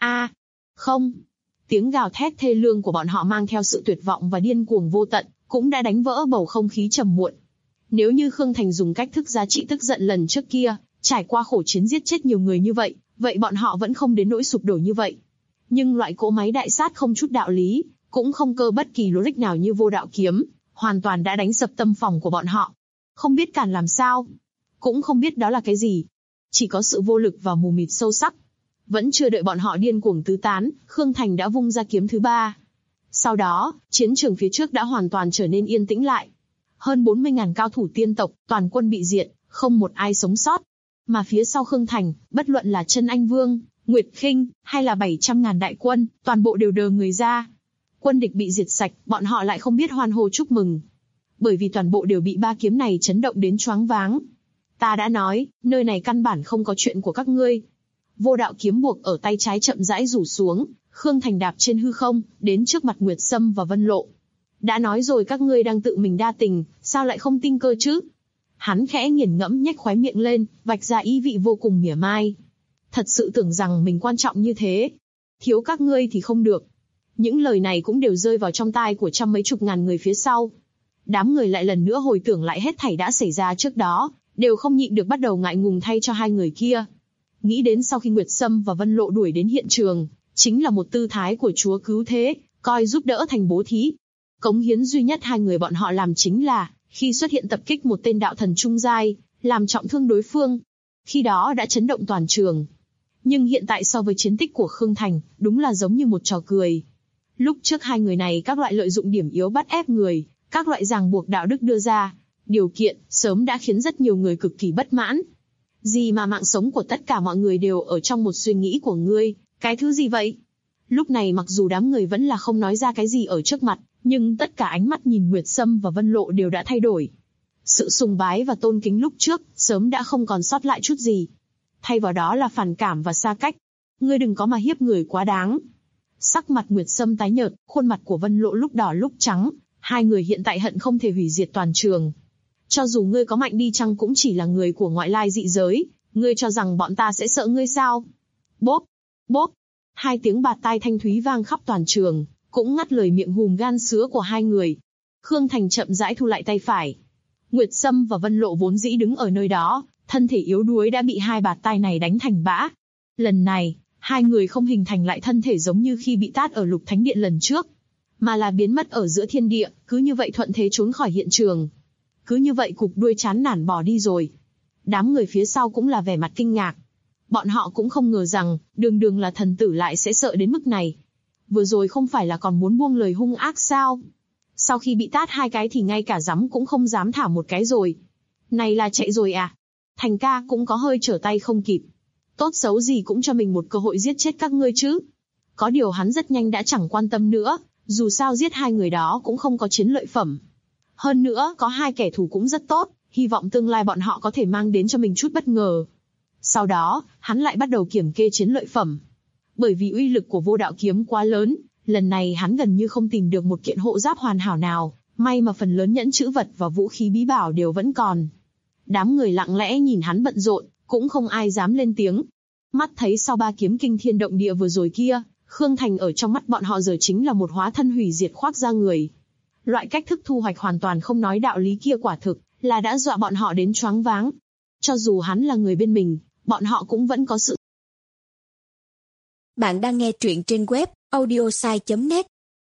Không. Tiếng gào thét thê lương của bọn họ mang theo sự tuyệt vọng và điên cuồng vô tận, cũng đã đánh vỡ bầu không khí trầm muộn. Nếu như Khương Thành dùng cách thức giá trị tức giận lần trước kia, trải qua khổ chiến giết chết nhiều người như vậy, vậy bọn họ vẫn không đến nỗi sụp đổ như vậy. Nhưng loại cỗ máy đại sát không chút đạo lý, cũng không cơ bất kỳ logic nào như vô đạo kiếm, hoàn toàn đã đánh sập tâm phòng của bọn họ. Không biết cản làm sao, cũng không biết đó là cái gì. Chỉ có sự vô lực và mù mịt sâu sắc. Vẫn chưa đợi bọn họ điên cuồng tứ tán, Khương Thành đã vung ra kiếm thứ ba. Sau đó, chiến trường phía trước đã hoàn toàn trở nên yên tĩnh lại. Hơn 40.000 cao thủ tiên tộc, toàn quân bị diệt, không một ai sống sót. Mà phía sau Khương Thành, bất luận là Chân Anh Vương, Nguyệt Khinh, hay là 700.000 đại quân, toàn bộ đều đờ người ra. Quân địch bị diệt sạch, bọn họ lại không biết hoan hô chúc mừng. Bởi vì toàn bộ đều bị ba kiếm này chấn động đến choáng váng. Ta đã nói, nơi này căn bản không có chuyện của các ngươi. Vô đạo kiếm buộc ở tay trái chậm rãi rủ xuống, Khương Thành đạp trên hư không, đến trước mặt Nguyệt Sâm và Vân Lộ. Đã nói rồi các ngươi đang tự mình đa tình, sao lại không tin cơ chứ? Hắn khẽ nghiền ngẫm nhếch khóe miệng lên, vạch ra ý vị vô cùng mỉa mai. Thật sự tưởng rằng mình quan trọng như thế. Thiếu các ngươi thì không được. Những lời này cũng đều rơi vào trong tai của trăm mấy chục ngàn người phía sau. Đám người lại lần nữa hồi tưởng lại hết thảy đã xảy ra trước đó, đều không nhịn được bắt đầu ngại ngùng thay cho hai người kia. Nghĩ đến sau khi Nguyệt Sâm và Vân Lộ đuổi đến hiện trường, chính là một tư thái của chúa cứu thế, coi giúp đỡ thành bố thí. Cống hiến duy nhất hai người bọn họ làm chính là, khi xuất hiện tập kích một tên đạo thần trung giai, làm trọng thương đối phương. Khi đó đã chấn động toàn trường. Nhưng hiện tại so với chiến tích của Khương Thành, đúng là giống như một trò cười. Lúc trước hai người này các loại lợi dụng điểm yếu bắt ép người, các loại ràng buộc đạo đức đưa ra, điều kiện, sớm đã khiến rất nhiều người cực kỳ bất mãn. Gì mà mạng sống của tất cả mọi người đều ở trong một suy nghĩ của ngươi, cái thứ gì vậy? Lúc này mặc dù đám người vẫn là không nói ra cái gì ở trước mặt, nhưng tất cả ánh mắt nhìn Nguyệt Sâm và Vân Lộ đều đã thay đổi. Sự sùng bái và tôn kính lúc trước, sớm đã không còn sót lại chút gì. Thay vào đó là phản cảm và xa cách. Ngươi đừng có mà hiếp người quá đáng. Sắc mặt Nguyệt Sâm tái nhợt, khuôn mặt của Vân Lộ lúc đỏ lúc trắng, hai người hiện tại hận không thể hủy diệt toàn trường. Cho dù ngươi có mạnh đi chăng cũng chỉ là người của ngoại lai dị giới, ngươi cho rằng bọn ta sẽ sợ ngươi sao? Bốp, bốp, hai tiếng bạt tai thanh thúy vang khắp toàn trường, cũng ngắt lời miệng hùm gan sứa của hai người. Khương Thành chậm rãi thu lại tay phải. Nguyệt Sâm và Vân Lộ vốn dĩ đứng ở nơi đó, thân thể yếu đuối đã bị hai bạt tai này đánh thành bã. Lần này, hai người không hình thành lại thân thể giống như khi bị tát ở Lục Thánh Điện lần trước, mà là biến mất ở giữa thiên địa, cứ như vậy thuận thế trốn khỏi hiện trường. Cứ như vậy cụp đuôi chán nản bỏ đi rồi. Đám người phía sau cũng là vẻ mặt kinh ngạc. Bọn họ cũng không ngờ rằng, đường là thần tử lại sẽ sợ đến mức này. Vừa rồi không phải là còn muốn buông lời hung ác sao? Sau khi bị tát hai cái thì ngay cả dám cũng không dám thả một cái rồi. Này là chạy rồi à? Thành ca cũng có hơi trở tay không kịp. Tốt xấu gì cũng cho mình một cơ hội giết chết các ngươi chứ. Có điều hắn rất nhanh đã chẳng quan tâm nữa, dù sao giết hai người đó cũng không có chiến lợi phẩm. Hơn nữa, có hai kẻ thù cũng rất tốt, hy vọng tương lai bọn họ có thể mang đến cho mình chút bất ngờ. Sau đó, hắn lại bắt đầu kiểm kê chiến lợi phẩm. Bởi vì uy lực của vô đạo kiếm quá lớn, lần này hắn gần như không tìm được một kiện hộ giáp hoàn hảo nào, may mà phần lớn nhẫn chữ vật và vũ khí bí bảo đều vẫn còn. Đám người lặng lẽ nhìn hắn bận rộn, cũng không ai dám lên tiếng. Mắt thấy sau ba kiếm kinh thiên động địa vừa rồi kia, Khương Thành ở trong mắt bọn họ giờ chính là một hóa thân hủy diệt khoác da người. Loại cách thức thu hoạch hoàn toàn không nói đạo lý kia quả thực là đã dọa bọn họ đến choáng váng. Cho dù hắn là người bên mình, bọn họ cũng vẫn có sự. Bạn đang nghe truyện trên web audiosai.net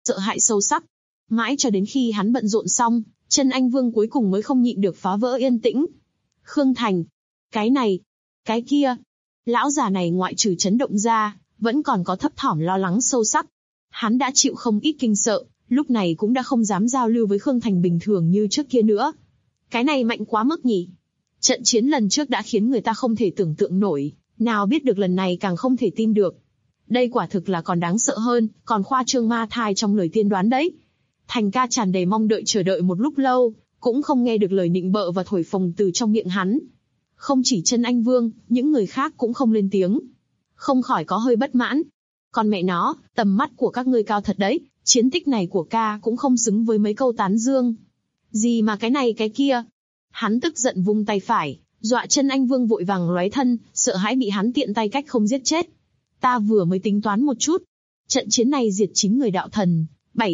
sợ hãi sâu sắc. Mãi cho đến khi hắn bận rộn xong, Chân Anh Vương cuối cùng mới không nhịn được phá vỡ yên tĩnh. Khương Thành, cái này, cái kia. Lão già này ngoại trừ chấn động ra, vẫn còn có thấp thỏm lo lắng sâu sắc. Hắn đã chịu không ít kinh sợ, lúc này cũng đã không dám giao lưu với Khương Thành bình thường như trước kia nữa. Cái này mạnh quá mức nhỉ. Trận chiến lần trước đã khiến người ta không thể tưởng tượng nổi, nào biết được lần này càng không thể tin được. Đây quả thực là còn đáng sợ hơn, còn khoa trương ma thai trong lời tiên đoán đấy. Thành ca tràn đầy mong đợi chờ đợi một lúc lâu, cũng không nghe được lời nịnh bợ và thổi phồng từ trong miệng hắn. Không chỉ Chân Anh Vương, những người khác cũng không lên tiếng. Không khỏi có hơi bất mãn. Còn mẹ nó, tầm mắt của các ngươi cao thật đấy, chiến tích này của ca cũng không xứng với mấy câu tán dương. Gì mà cái này cái kia. Hắn tức giận vung tay phải, dọa Chân Anh Vương vội vàng lóe thân, sợ hãi bị hắn tiện tay cách không giết chết. Ta vừa mới tính toán một chút. Trận chiến này diệt 9 người đạo thần,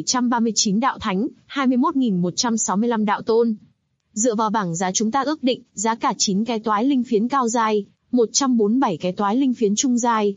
739 đạo thánh, 21.165 đạo tôn. Dựa vào bảng giá chúng ta ước định, giá cả 9 cái toái linh phiến cao giai, 147 cái toái linh phiến trung giai,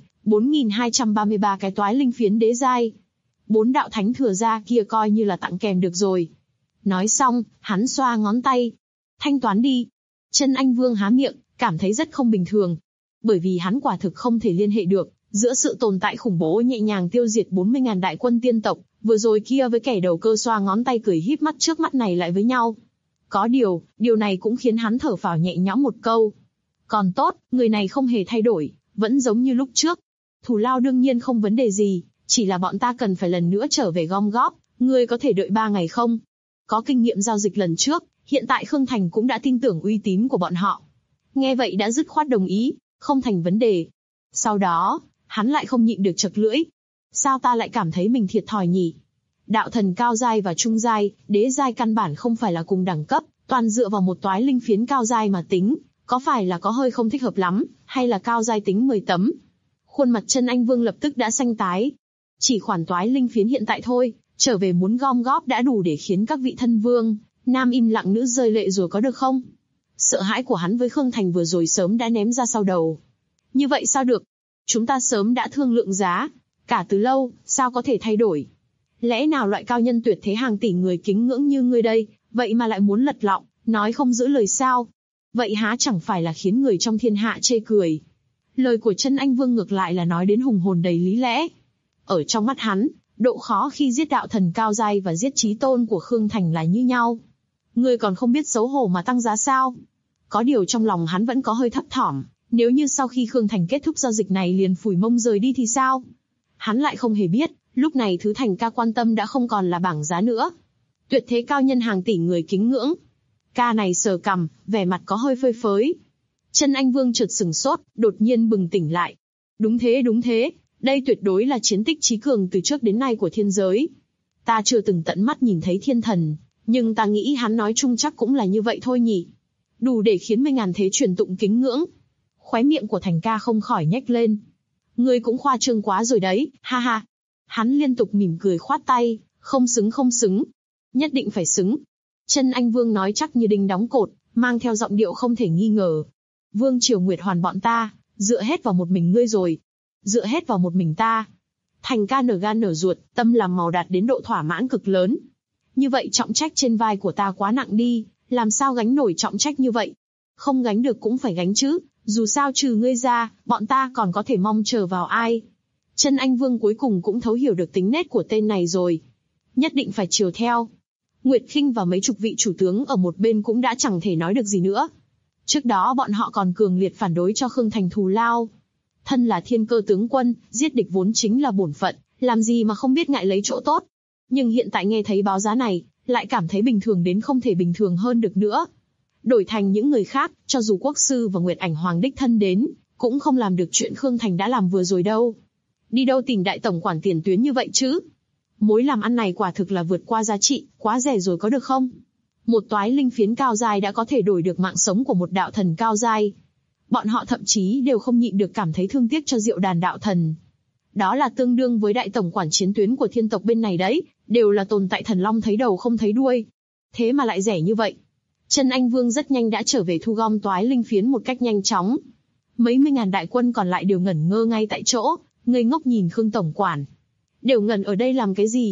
4.233 cái toái linh phiến đế giai. 4 đạo thánh thừa ra kia coi như là tặng kèm được rồi. Nói xong, hắn xoa ngón tay. Thanh toán đi. Chân Anh Vương há miệng, cảm thấy rất không bình thường. Bởi vì hắn quả thực không thể liên hệ được giữa sự tồn tại khủng bố nhẹ nhàng tiêu diệt 40.000 đại quân tiên tộc, vừa rồi kia với kẻ đầu cơ xoa ngón tay cười híp mắt trước mắt này lại với nhau. Có điều này cũng khiến hắn thở phào nhẹ nhõm một câu. Còn tốt, người này không hề thay đổi, vẫn giống như lúc trước. Thù lao đương nhiên không vấn đề gì, chỉ là bọn ta cần phải lần nữa trở về gom góp, ngươi có thể đợi 3 ngày không? Có kinh nghiệm giao dịch lần trước, hiện tại Khương Thành cũng đã tin tưởng uy tín của bọn họ. Nghe vậy đã dứt khoát đồng ý, không thành vấn đề. Sau đó, hắn lại không nhịn được chật lưỡi. Sao ta lại cảm thấy mình thiệt thòi nhỉ? Đạo thần cao giai và trung giai, đế giai căn bản không phải là cùng đẳng cấp, toàn dựa vào một toái linh phiến cao giai mà tính, có phải là có hơi không thích hợp lắm, hay là cao giai tính 10 tấm? Khuôn mặt Chân Anh Vương lập tức đã xanh tái. Chỉ khoản toái linh phiến hiện tại thôi, trở về muốn gom góp đã đủ để khiến các vị thân vương, nam im lặng nữ rơi lệ rồi có được không? Sợ hãi của hắn với Khương Thành vừa rồi sớm đã ném ra sau đầu. Như vậy sao được? Chúng ta sớm đã thương lượng giá, cả từ lâu, sao có thể thay đổi? Lẽ nào loại cao nhân tuyệt thế hàng tỷ người kính ngưỡng như ngươi đây, vậy mà lại muốn lật lọng, nói không giữ lời sao? Vậy há chẳng phải là khiến người trong thiên hạ chê cười? Lời của Chân Anh Vương ngược lại là nói đến hùng hồn đầy lý lẽ. Ở trong mắt hắn, độ khó khi giết đạo thần cao giai và giết chí tôn của Khương Thành là như nhau. Ngươi còn không biết xấu hổ mà tăng giá sao? Có điều trong lòng hắn vẫn có hơi thấp thỏm, nếu như sau khi Khương Thành kết thúc giao dịch này liền phủi mông rời đi thì sao? Hắn lại không hề biết, lúc này thứ Thành ca quan tâm đã không còn là bảng giá nữa. Tuyệt thế cao nhân hàng tỷ người kính ngưỡng. Ca này sờ cằm, vẻ mặt có hơi phơi phới. Chân Anh Vương chợt sừng sốt, đột nhiên bừng tỉnh lại. Đúng thế, đây tuyệt đối là chiến tích chí cường từ trước đến nay của thiên giới. Ta chưa từng tận mắt nhìn thấy thiên thần, nhưng ta nghĩ hắn nói chung chắc cũng là như vậy thôi nhỉ. Đủ để khiến 10.000 thế truyền tụng kính ngưỡng. Khóe miệng của Thành ca không khỏi nhếch lên. Ngươi cũng khoa trương quá rồi đấy, ha ha. Hắn liên tục mỉm cười khoát tay, không xứng. Nhất định phải xứng. Chân Anh Vương nói chắc như đinh đóng cột, mang theo giọng điệu không thể nghi ngờ. Vương Triều Nguyệt Hoàn bọn ta, dựa hết vào một mình ngươi rồi. Dựa hết vào một mình ta. Thành ca nở gan nở ruột, tâm làm màu đạt đến độ thỏa mãn cực lớn. Như vậy trọng trách trên vai của ta quá nặng đi, làm sao gánh nổi trọng trách như vậy? Không gánh được cũng phải gánh chứ, dù sao trừ ngươi ra, bọn ta còn có thể mong chờ vào ai? Chân Anh Vương cuối cùng cũng thấu hiểu được tính nết của tên này rồi. Nhất định phải chiều theo. Nguyệt Khinh và mấy chục vị chủ tướng ở một bên cũng đã chẳng thể nói được gì nữa. Trước đó bọn họ còn cường liệt phản đối cho Khương Thành thù lao. Thân là thiên cơ tướng quân, giết địch vốn chính là bổn phận, làm gì mà không biết ngại lấy chỗ tốt. Nhưng hiện tại nghe thấy báo giá này, lại cảm thấy bình thường đến không thể bình thường hơn được nữa. Đổi thành những người khác, cho dù quốc sư và Nguyệt Ảnh Hoàng đích thân đến, cũng không làm được chuyện Khương Thành đã làm vừa rồi đâu. Đi đâu tìm đại tổng quản tiền tuyến như vậy chứ? Mối làm ăn này quả thực là vượt qua giá trị, quá rẻ rồi có được không? Một toái linh phiến cao giai đã có thể đổi được mạng sống của một đạo thần cao giai. Bọn họ thậm chí đều không nhịn được cảm thấy thương tiếc cho Diệu Đàn đạo thần. Đó là tương đương với đại tổng quản chiến tuyến của thiên tộc bên này đấy, đều là tồn tại thần long thấy đầu không thấy đuôi. Thế mà lại rẻ như vậy. Chân Anh Vương rất nhanh đã trở về thu gom toái linh phiến một cách nhanh chóng. Mấy mươi ngàn đại quân còn lại đều ngẩn ngơ ngay tại chỗ, ngây ngốc nhìn Khương tổng quản. Đều ngẩn ở đây làm cái gì?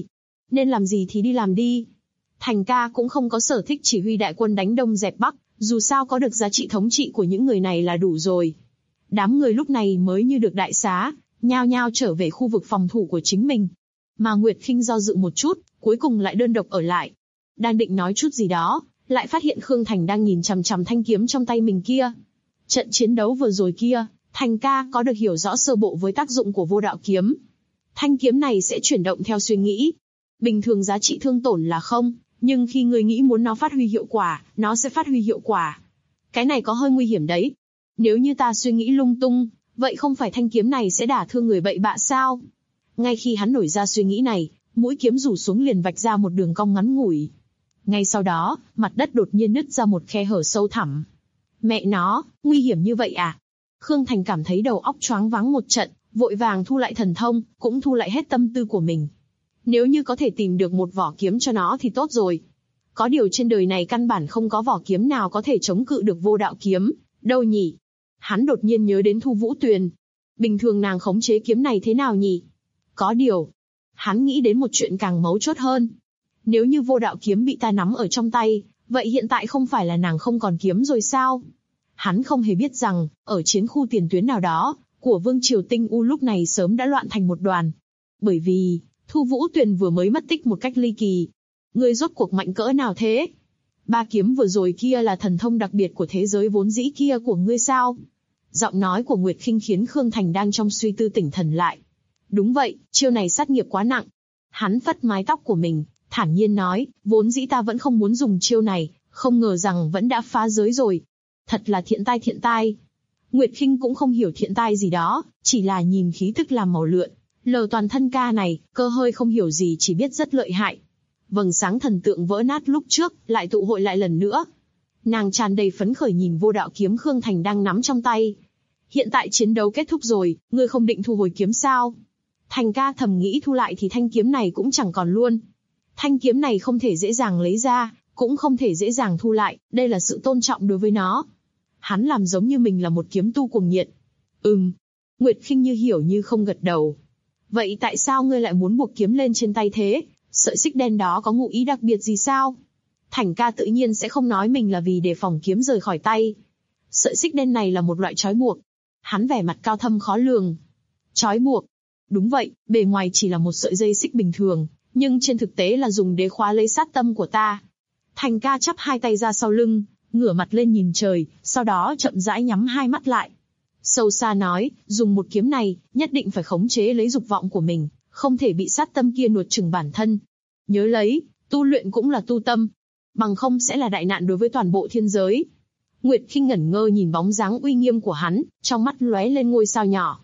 Nên làm gì thì đi làm đi. Thành ca cũng không có sở thích chỉ huy đại quân đánh Đông dẹp Bắc, dù sao có được giá trị thống trị của những người này là đủ rồi. Đám người lúc này mới như được đại xá, nhao nhao trở về khu vực phòng thủ của chính mình. Mà Nguyệt Khinh do dự một chút, cuối cùng lại đơn độc ở lại. Đang định nói chút gì đó, lại phát hiện Khương Thành đang nhìn chằm chằm thanh kiếm trong tay mình kia. Trận chiến đấu vừa rồi kia, Thành ca có được hiểu rõ sơ bộ với tác dụng của vô đạo kiếm. Thanh kiếm này sẽ chuyển động theo suy nghĩ. Bình thường giá trị thương tổn là không, nhưng khi người nghĩ muốn nó phát huy hiệu quả, nó sẽ phát huy hiệu quả. Cái này có hơi nguy hiểm đấy. Nếu như ta suy nghĩ lung tung, vậy không phải thanh kiếm này sẽ đả thương người bậy bạ sao? Ngay khi hắn nổi ra suy nghĩ này, mũi kiếm rủ xuống liền vạch ra một đường cong ngắn ngủi. Ngay sau đó, mặt đất đột nhiên nứt ra một khe hở sâu thẳm. Mẹ nó, nguy hiểm như vậy à? Khương Thành cảm thấy đầu óc choáng váng một trận, vội vàng thu lại thần thông, cũng thu lại hết tâm tư của mình. Nếu như có thể tìm được một vỏ kiếm cho nó thì tốt rồi. Có điều trên đời này căn bản không có vỏ kiếm nào có thể chống cự được vô đạo kiếm, đâu nhỉ? Hắn đột nhiên nhớ đến Thu Vũ Tuyền. Bình thường nàng khống chế kiếm này thế nào nhỉ? Có điều, hắn nghĩ đến một chuyện càng mấu chốt hơn. Nếu như vô đạo kiếm bị ta nắm ở trong tay, vậy hiện tại không phải là nàng không còn kiếm rồi sao? Hắn không hề biết rằng, ở chiến khu tiền tuyến nào đó, của Vương Triều Tinh U lúc này sớm đã loạn thành một đoàn. Bởi vì, Thu Vũ Tuyền vừa mới mất tích một cách ly kỳ. Ngươi rốt cuộc mạnh cỡ nào thế? 3 kiếm vừa rồi kia là thần thông đặc biệt của thế giới vốn dĩ kia của ngươi sao? Giọng nói của Nguyệt Khinh khiến Khương Thành đang trong suy tư tỉnh thần lại. Đúng vậy, chiêu này sát nghiệp quá nặng. Hắn phất mái tóc của mình, thản nhiên nói, vốn dĩ ta vẫn không muốn dùng chiêu này, không ngờ rằng vẫn đã phá giới rồi. Thật là thiện tai thiện tai. Nguyệt Khinh cũng không hiểu thiện tai gì đó, chỉ là nhìn khí tức làm màu lượn. Lờ toàn thân ca này, cơ hơi không hiểu gì chỉ biết rất lợi hại. Vầng sáng thần tượng vỡ nát lúc trước, lại tụ hội lại lần nữa. Nàng tràn đầy phấn khởi nhìn vô đạo kiếm Khương Thành đang nắm trong tay. Hiện tại chiến đấu kết thúc rồi, ngươi không định thu hồi kiếm sao? Thành ca thầm nghĩ thu lại thì thanh kiếm này cũng chẳng còn luôn. Thanh kiếm này không thể dễ dàng lấy ra, cũng không thể dễ dàng thu lại, đây là sự tôn trọng đối với nó. Hắn làm giống như mình là một kiếm tu cuồng nhiệt. Nguyệt Khinh như hiểu như không gật đầu. Vậy tại sao ngươi lại muốn buộc kiếm lên trên tay thế? Sợi xích đen đó có ngụ ý đặc biệt gì sao? Thành ca tự nhiên sẽ không nói mình là vì để phòng kiếm rời khỏi tay. Sợi xích đen này là một loại trói buộc. Hắn vẻ mặt cao thâm khó lường. Trói buộc? Đúng vậy, bề ngoài chỉ là một sợi dây xích bình thường, nhưng trên thực tế là dùng để khóa lấy sát tâm của ta. Thành ca chắp hai tay ra sau lưng, ngửa mặt lên nhìn trời, sau đó chậm rãi nhắm hai mắt lại. Sâu xa nói, dùng một kiếm này, nhất định phải khống chế lấy dục vọng của mình, không thể bị sát tâm kia nuốt chửng bản thân. Nhớ lấy, tu luyện cũng là tu tâm, bằng không sẽ là đại nạn đối với toàn bộ thiên giới. Nguyệt Khinh ngẩn ngơ nhìn bóng dáng uy nghiêm của hắn, trong mắt lóe lên ngôi sao nhỏ.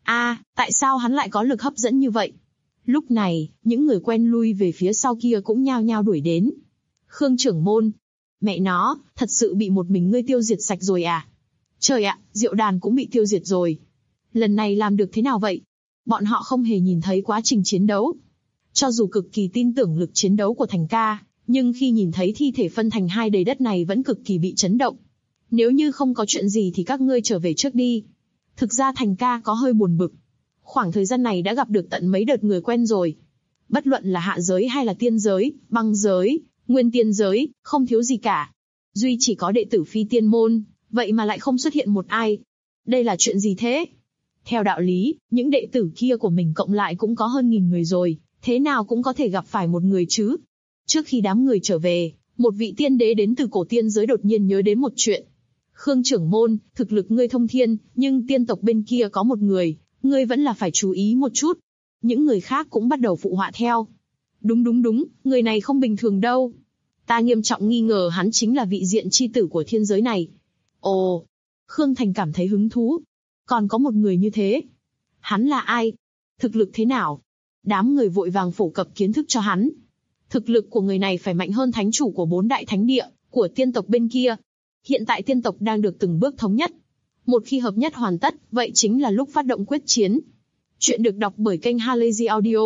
Tại sao hắn lại có lực hấp dẫn như vậy? Lúc này, những người quen lui về phía sau kia cũng nhao nhao đuổi đến. Khương trưởng môn, mẹ nó, thật sự bị một mình ngươi tiêu diệt sạch rồi à? Trời ạ, Diệu Đàn cũng bị tiêu diệt rồi. Lần này làm được thế nào vậy? Bọn họ không hề nhìn thấy quá trình chiến đấu. Cho dù cực kỳ tin tưởng lực chiến đấu của Thành ca, nhưng khi nhìn thấy thi thể phân thành hai đầy đất này vẫn cực kỳ bị chấn động. Nếu như không có chuyện gì thì các ngươi trở về trước đi. Thực ra Thành ca có hơi buồn bực. Khoảng thời gian này đã gặp được tận mấy đợt người quen rồi. Bất luận là hạ giới hay là tiên giới, băng giới, nguyên tiên giới, không thiếu gì cả. Duy chỉ có đệ tử phi tiên môn, vậy mà lại không xuất hiện một ai. Đây là chuyện gì thế? Theo đạo lý, những đệ tử kia của mình cộng lại cũng có hơn 1000 người rồi, thế nào cũng có thể gặp phải một người chứ. Trước khi đám người trở về, một vị tiên đế đến từ cổ tiên giới đột nhiên nhớ đến một chuyện. Khương trưởng môn, thực lực ngươi thông thiên, nhưng tiên tộc bên kia có một người, ngươi vẫn là phải chú ý một chút. Những người khác cũng bắt đầu phụ họa theo. Đúng, người này không bình thường đâu. Ta nghiêm trọng nghi ngờ hắn chính là vị diện chi tử của thiên giới này. Ồ, Khương Thành cảm thấy hứng thú. Còn có một người như thế. Hắn là ai? Thực lực thế nào? Đám người vội vàng phổ cập kiến thức cho hắn. Thực lực của người này phải mạnh hơn thánh chủ của 4 đại thánh địa, của tiên tộc bên kia. Hiện tại tiên tộc đang được từng bước thống nhất. Một khi hợp nhất hoàn tất, vậy chính là lúc phát động quyết chiến. Chuyện được đọc bởi kênh Halazy Audio.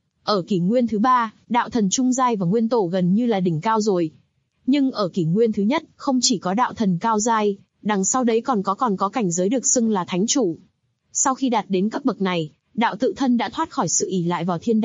Ở kỷ nguyên thứ 3, đạo thần trung giai và nguyên tổ gần như là đỉnh cao rồi. Nhưng ở kỷ nguyên thứ nhất, không chỉ có đạo thần cao giai, đằng sau đấy còn có cảnh giới được xưng là thánh chủ. Sau khi đạt đến cấp bậc này, đạo tự thân đã thoát khỏi sự ỷ lại vào thiên đạo,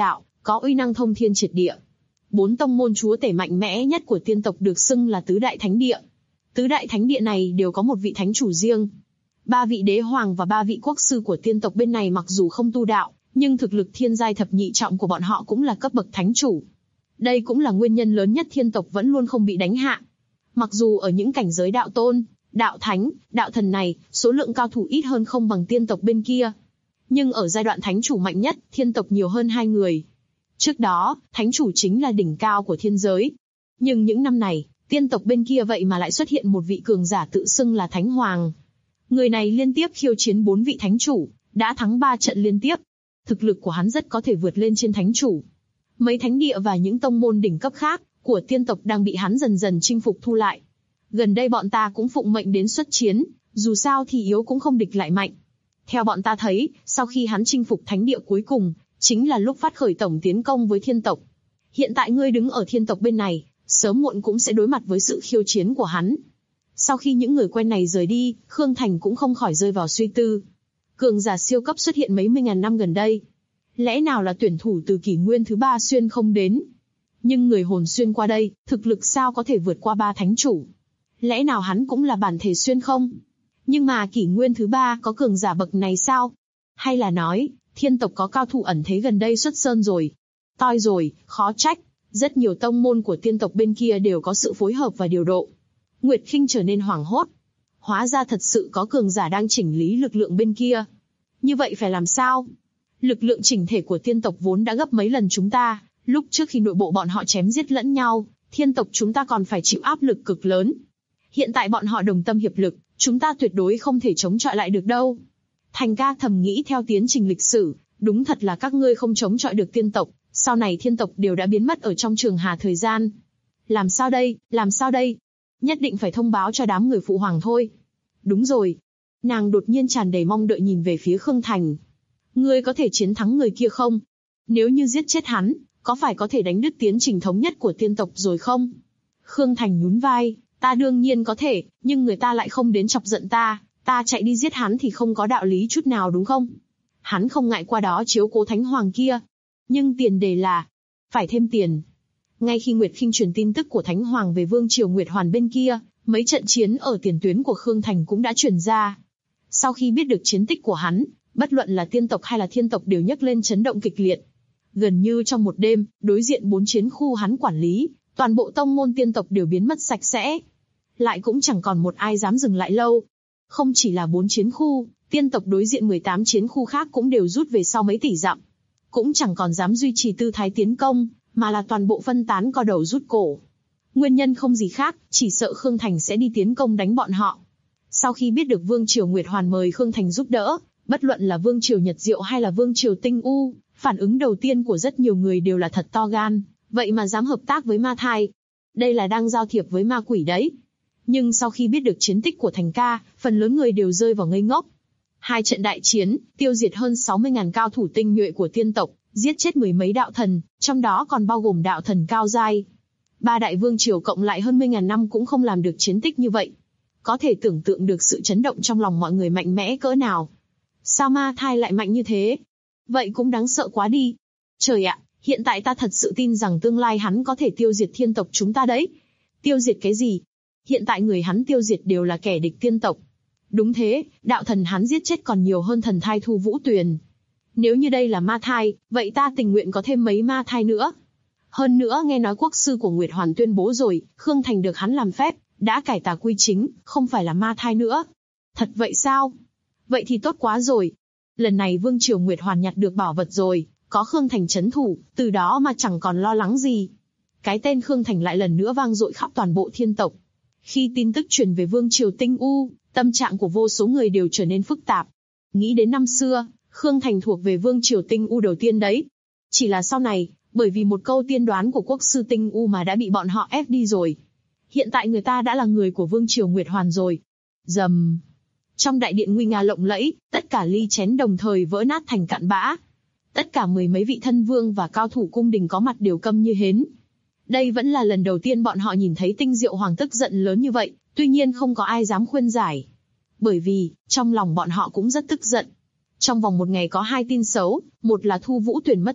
có uy năng thông thiên triệt địa. 4 tông môn chúa tể mạnh mẽ nhất của tiên tộc được xưng là tứ đại thánh địa. Tứ đại thánh địa này đều có một vị thánh chủ riêng. 3 vị đế hoàng và 3 vị quốc sư của tiên tộc bên này mặc dù không tu đạo, nhưng thực lực thiên giai thập nhị trọng của bọn họ cũng là cấp bậc thánh chủ. Đây cũng là nguyên nhân lớn nhất thiên tộc vẫn luôn không bị đánh hạ. Mặc dù ở những cảnh giới đạo tôn, đạo thánh, đạo thần này, số lượng cao thủ ít hơn không bằng tiên tộc bên kia. Nhưng ở giai đoạn thánh chủ mạnh nhất, thiên tộc nhiều hơn 2 người. Trước đó, thánh chủ chính là đỉnh cao của thiên giới. Nhưng những năm này, tiên tộc bên kia vậy mà lại xuất hiện một vị cường giả tự xưng là Thánh Hoàng. Người này liên tiếp khiêu chiến 4 vị thánh chủ, đã thắng 3 trận liên tiếp. Thực lực của hắn rất có thể vượt lên trên thánh chủ. Mấy thánh địa và những tông môn đỉnh cấp khác của tiên tộc đang bị hắn dần dần chinh phục thu lại. Gần đây bọn ta cũng phụng mệnh đến xuất chiến, dù sao thì yếu cũng không địch lại mạnh. Theo bọn ta thấy, sau khi hắn chinh phục thánh địa cuối cùng, chính là lúc phát khởi tổng tiến công với thiên tộc. Hiện tại ngươi đứng ở thiên tộc bên này, sớm muộn cũng sẽ đối mặt với sự khiêu chiến của hắn. Sau khi những người quen này rời đi, Khương Thành cũng không khỏi rơi vào suy tư. Cường giả siêu cấp xuất hiện mấy mươi ngàn năm gần đây. Lẽ nào là tuyển thủ từ kỷ nguyên thứ 3 xuyên không đến? Nhưng người hồn xuyên qua đây, thực lực sao có thể vượt qua 3 thánh chủ? Lẽ nào hắn cũng là bản thể xuyên không? Nhưng mà kỷ nguyên thứ 3 có cường giả bậc này sao? Hay là nói, thiên tộc có cao thủ ẩn thế gần đây xuất sơn rồi? Toi rồi, khó trách. Rất nhiều tông môn của tiên tộc bên kia đều có sự phối hợp và điều độ. Nguyệt Khinh trở nên hoảng hốt. Hóa ra thật sự có cường giả đang chỉnh lý lực lượng bên kia. Như vậy phải làm sao? Lực lượng chỉnh thể của tiên tộc vốn đã gấp mấy lần chúng ta. Lúc trước khi nội bộ bọn họ chém giết lẫn nhau, thiên tộc chúng ta còn phải chịu áp lực cực lớn. Hiện tại bọn họ đồng tâm hiệp lực, chúng ta tuyệt đối không thể chống chọi lại được đâu. Thành ca thầm nghĩ theo tiến trình lịch sử, đúng thật là các ngươi không chống chọi được tiên tộc, sau này thiên tộc đều đã biến mất ở trong trường hà thời gian. Làm sao đây, làm sao đây? Nhất định phải thông báo cho đám người phụ hoàng thôi. Đúng rồi. Nàng đột nhiên tràn đầy mong đợi nhìn về phía Khương Thành. Ngươi có thể chiến thắng người kia không? Nếu như giết chết hắn, có phải có thể đánh đứt tiến trình thống nhất của tiên tộc rồi không? Khương Thành nhún vai, ta đương nhiên có thể, nhưng người ta lại không đến chọc giận ta, ta chạy đi giết hắn thì không có đạo lý chút nào đúng không? Hắn không ngại qua đó chiếu cố Thánh Hoàng kia. Nhưng tiền đề là, phải thêm tiền. Ngay khi Nguyệt Khinh truyền tin tức của Thánh Hoàng về Vương Triều Nguyệt Hoàn bên kia, mấy trận chiến ở tiền tuyến của Khương Thành cũng đã truyền ra. Sau khi biết được chiến tích của hắn, bất luận là tiên tộc hay là thiên tộc đều nhấc lên chấn động kịch liệt. Gần như trong một đêm, đối diện 4 chiến khu hắn quản lý, toàn bộ tông môn tiên tộc đều biến mất sạch sẽ. Lại cũng chẳng còn một ai dám dừng lại lâu. Không chỉ là 4 chiến khu, tiên tộc đối diện 18 chiến khu khác cũng đều rút về sau mấy tỷ dặm. Cũng chẳng còn dám duy trì tư thái tiến công, mà là toàn bộ phân tán co đầu rút cổ. Nguyên nhân không gì khác, chỉ sợ Khương Thành sẽ đi tiến công đánh bọn họ. Sau khi biết được Vương Triều Nguyệt Hoàn mời Khương Thành giúp đỡ, bất luận là Vương Triều Nhật Diệu hay là Vương Triều Tinh U, phản ứng đầu tiên của rất nhiều người đều là thật to gan, vậy mà dám hợp tác với ma thai. Đây là đang giao thiệp với ma quỷ đấy. Nhưng sau khi biết được chiến tích của Thành ca, phần lớn người đều rơi vào ngây ngốc. 2 trận đại chiến, tiêu diệt hơn 60.000 cao thủ tinh nhuệ của tiên tộc, giết chết 10 mấy đạo thần, trong đó còn bao gồm đạo thần cao giai. 3 đại vương triều cộng lại hơn 10.000 năm cũng không làm được chiến tích như vậy. Có thể tưởng tượng được sự chấn động trong lòng mọi người mạnh mẽ cỡ nào. Sao ma thai lại mạnh như thế? Vậy cũng đáng sợ quá đi. Trời ạ, hiện tại ta thật sự tin rằng tương lai hắn có thể tiêu diệt thiên tộc chúng ta đấy. Tiêu diệt cái gì? Hiện tại người hắn tiêu diệt đều là kẻ địch tiên tộc. Đúng thế, đạo thần hắn giết chết còn nhiều hơn thần thai Thu Vũ Tuyền. Nếu như đây là ma thai, vậy ta tình nguyện có thêm mấy ma thai nữa. Hơn nữa nghe nói quốc sư của Nguyệt Hoàn tuyên bố rồi, Khương Thành được hắn làm phép, đã cải tà quy chính, không phải là ma thai nữa. Thật vậy sao? Vậy thì tốt quá rồi. Lần này Vương Triều Nguyệt Hoàn nhặt được bảo vật rồi, có Khương Thành trấn thủ, từ đó mà chẳng còn lo lắng gì. Cái tên Khương Thành lại lần nữa vang dội khắp toàn bộ thiên tộc. Khi tin tức truyền về Vương Triều Tinh U, tâm trạng của vô số người đều trở nên phức tạp. Nghĩ đến năm xưa, Khương Thành thuộc về Vương Triều Tinh U đầu tiên đấy. Chỉ là sau này, bởi vì một câu tiên đoán của quốc sư Tinh U mà đã bị bọn họ ép đi rồi. Hiện tại người ta đã là người của Vương Triều Nguyệt Hoàn rồi. Rầm. Trong đại điện nguy nga lộng lẫy, tất cả ly chén đồng thời vỡ nát thành cặn bã. Tất cả 10 mấy vị thân vương và cao thủ cung đình có mặt đều câm như hến. Đây vẫn là lần đầu tiên bọn họ nhìn thấy Tinh Diệu Hoàng tức giận lớn như vậy, tuy nhiên không có ai dám khuyên giải. Bởi vì, trong lòng bọn họ cũng rất tức giận. Trong vòng một ngày có 2 tin xấu, một là Thu Vũ Tuyền mất tích,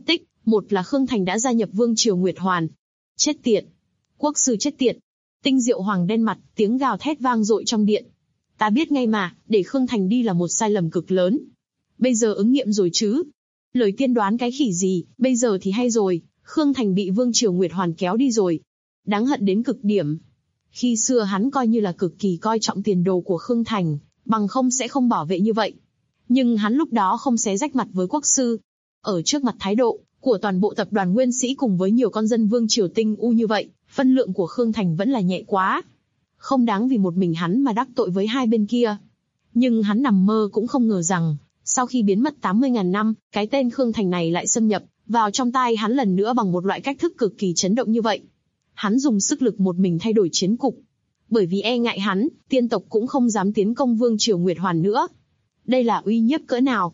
Một là Khương Thành đã gia nhập Vương triều Nguyệt Hoàn. Chết tiệt! Quốc sư chết tiệt! Tinh Diệu Hoàng đen mặt, tiếng gào thét vang dội trong điện. Ta biết ngay mà, để Khương Thành đi là một sai lầm cực lớn. Bây giờ ứng nghiệm rồi chứ? Lời tiên đoán cái khỉ gì, bây giờ thì hay rồi, Khương Thành bị Vương triều Nguyệt Hoàn kéo đi rồi. Đáng hận đến cực điểm. Khi xưa hắn coi như là cực kỳ coi trọng tiền đồ của Khương Thành, bằng không sẽ không bảo vệ như vậy. Nhưng hắn lúc đó không xé rách mặt với quốc sư. Ở trước mặt thái độ của toàn bộ tập đoàn Nguyên Sĩ cùng với nhiều con dân Vương triều Tinh U như vậy, phân lượng của Khương Thành vẫn là nhẹ quá. Không đáng vì một mình hắn mà đắc tội với hai bên kia. Nhưng hắn nằm mơ cũng không ngờ rằng, sau khi biến mất 80.000 năm, cái tên Khương Thành này lại xâm nhập vào trong tai hắn lần nữa bằng một loại cách thức cực kỳ chấn động như vậy. Hắn dùng sức lực một mình thay đổi chiến cục. Bởi vì e ngại hắn, tiên tộc cũng không dám tiến công Vương triều Nguyệt Hoàn nữa. Đây là uy nhiếp cỡ nào?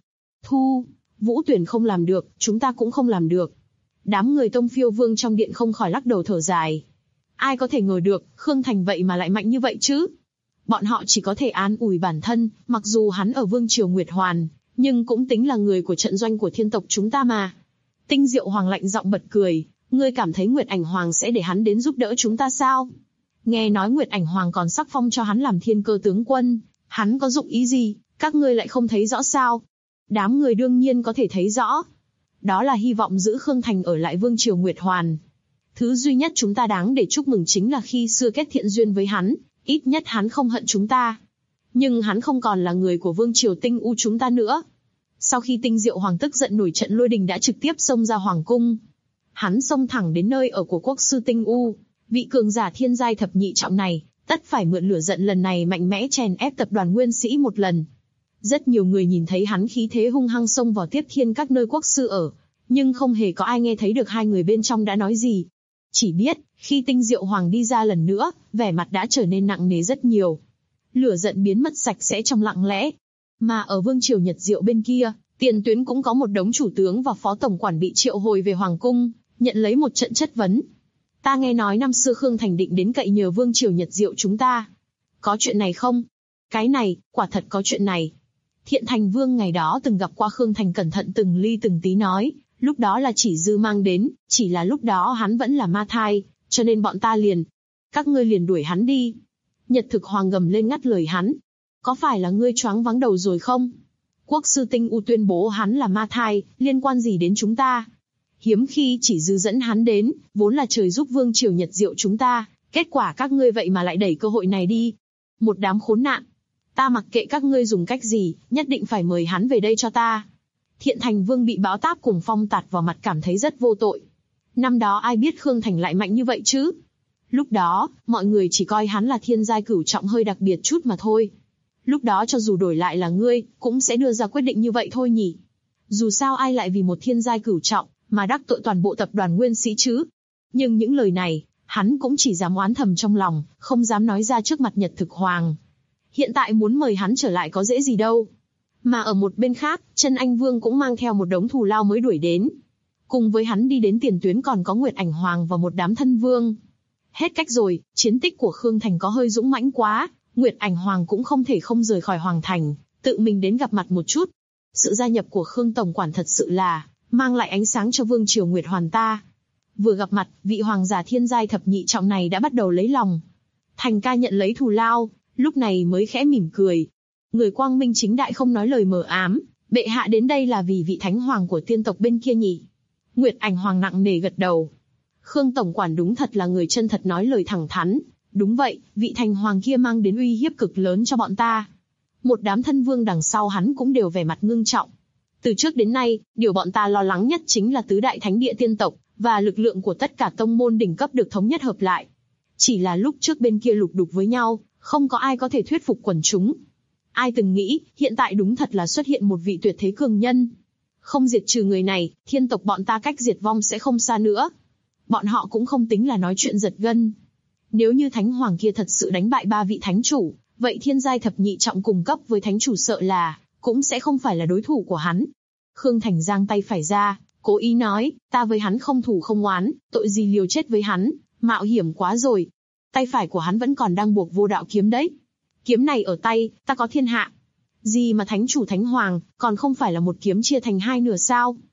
Vũ Tuyển không làm được, chúng ta cũng không làm được. Đám người Tông Phiêu Vương trong điện không khỏi lắc đầu thở dài. Ai có thể ngờ được, Khương Thành vậy mà lại mạnh như vậy chứ? Bọn họ chỉ có thể an ủi bản thân, mặc dù hắn ở Vương triều Nguyệt Hoàn, nhưng cũng tính là người của trận doanh của thiên tộc chúng ta mà. Tinh Diệu Hoàng lạnh giọng bật cười, ngươi cảm thấy Nguyệt Ảnh Hoàng sẽ để hắn đến giúp đỡ chúng ta sao? Nghe nói Nguyệt Ảnh Hoàng còn sắc phong cho hắn làm thiên cơ tướng quân, hắn có dụng ý gì, các ngươi lại không thấy rõ sao? Đám người đương nhiên có thể thấy rõ. Đó là hy vọng giữ Khương Thành ở lại Vương triều Nguyệt Hoàn. Thứ duy nhất chúng ta đáng để chúc mừng chính là khi xưa kết thiện duyên với hắn, ít nhất hắn không hận chúng ta. Nhưng hắn không còn là người của Vương triều Tinh U chúng ta nữa. Sau khi Tinh Diệu Hoàng tức giận nổi trận lôi đình đã trực tiếp xông ra Hoàng cung. Hắn xông thẳng đến nơi ở của quốc sư Tinh U, vị cường giả thiên giai thập nhị trọng này, tất phải mượn lửa giận lần này mạnh mẽ chèn ép tập đoàn Nguyên Sĩ một lần. Rất nhiều người nhìn thấy hắn khí thế hung hăng xông vào tiếp thiên các nơi quốc sư ở, nhưng không hề có ai nghe thấy được hai người bên trong đã nói gì. Chỉ biết, khi Tinh Diệu Hoàng đi ra lần nữa, vẻ mặt đã trở nên nặng nề rất nhiều. Lửa giận biến mất sạch sẽ trong lặng lẽ. Mà ở Vương triều Nhật Diệu bên kia, tiền tuyến cũng có một đống chủ tướng và phó tổng quản bị triệu hồi về Hoàng cung, nhận lấy một trận chất vấn. Ta nghe nói năm xưa Khương Thành định đến cậy nhờ Vương triều Nhật Diệu chúng ta. Có chuyện này không? Cái này, quả thật có chuyện này. Thiện Thành Vương ngày đó từng gặp qua Khương Thành cẩn thận từng ly từng tí nói, lúc đó là chỉ dư mang đến, chỉ là lúc đó hắn vẫn là ma thai, cho nên bọn ta các ngươi liền đuổi hắn đi. Nhật Thực Hoàng gầm lên ngắt lời hắn. Có phải là ngươi choáng váng đầu rồi không? Quốc sư Tinh U tuyên bố hắn là ma thai, liên quan gì đến chúng ta? Hiếm khi chỉ dư dẫn hắn đến, vốn là trời giúp Vương triều Nhật Diệu chúng ta, kết quả các ngươi vậy mà lại đẩy cơ hội này đi. Một đám khốn nạn. Ta mặc kệ các ngươi dùng cách gì, nhất định phải mời hắn về đây cho ta. Thiện Thành Vương bị bão táp cùng phong tạt vào mặt cảm thấy rất vô tội. Năm đó ai biết Khương Thành lại mạnh như vậy chứ? Lúc đó, mọi người chỉ coi hắn là thiên giai cửu trọng hơi đặc biệt chút mà thôi. Lúc đó cho dù đổi lại là ngươi, cũng sẽ đưa ra quyết định như vậy thôi nhỉ. Dù sao ai lại vì một thiên giai cửu trọng, mà đắc tội toàn bộ tập đoàn Nguyên Sĩ chứ? Nhưng những lời này, hắn cũng chỉ dám oán thầm trong lòng, không dám nói ra trước mặt Nhật Thực Hoàng. Hiện tại muốn mời hắn trở lại có dễ gì đâu. Mà ở một bên khác, Chân Anh Vương cũng mang theo một đống thù lao mới đuổi đến. Cùng với hắn đi đến tiền tuyến còn có Nguyệt Ảnh Hoàng và một đám thân vương. Hết cách rồi, chiến tích của Khương Thành có hơi dũng mãnh quá, Nguyệt Ảnh Hoàng cũng không thể không rời khỏi Hoàng Thành, tự mình đến gặp mặt một chút. Sự gia nhập của Khương Tổng Quản thật sự là mang lại ánh sáng cho Vương triều Nguyệt Hoàn ta. Vừa gặp mặt, vị hoàng giả thiên giai thập nhị trọng này đã bắt đầu lấy lòng. Thành ca nhận lấy thù lao, lúc này mới khẽ mỉm cười. Người quang minh chính đại không nói lời mờ ám, bệ hạ đến đây là vì vị thánh hoàng của tiên tộc bên kia nhỉ? Nguyệt Ảnh Hoàng nặng nề gật đầu. Khương Tổng Quản đúng thật là người chân thật nói lời thẳng thắn. Đúng vậy, vị thành hoàng kia mang đến uy hiếp cực lớn cho bọn ta. Một đám thân vương đằng sau hắn cũng đều vẻ mặt ngưng trọng. Từ trước đến nay, điều bọn ta lo lắng nhất chính là tứ đại thánh địa tiên tộc, và lực lượng của tất cả tông môn đỉnh cấp được thống nhất hợp lại. Chỉ là lúc trước bên kia lục đục với nhau, không có ai có thể thuyết phục quần chúng. Ai từng nghĩ, hiện tại đúng thật là xuất hiện một vị tuyệt thế cường nhân. Không diệt trừ người này, thiên tộc bọn ta cách diệt vong sẽ không xa nữa. Bọn họ cũng không tính là nói chuyện giật gân. Nếu như thánh hoàng kia thật sự đánh bại ba vị thánh chủ, vậy thiên giai thập nhị trọng cùng cấp với thánh chủ sợ là cũng sẽ không phải là đối thủ của hắn. Khương Thành giang tay phải ra, cố ý nói, ta với hắn không thù không oán, tội gì liều chết với hắn, mạo hiểm quá rồi. Tay phải của hắn vẫn còn đang buộc vô đạo kiếm đấy. Kiếm này ở tay, ta có thiên hạ. Gì mà thánh chủ thánh hoàng, còn không phải là một kiếm chia thành hai nửa sao?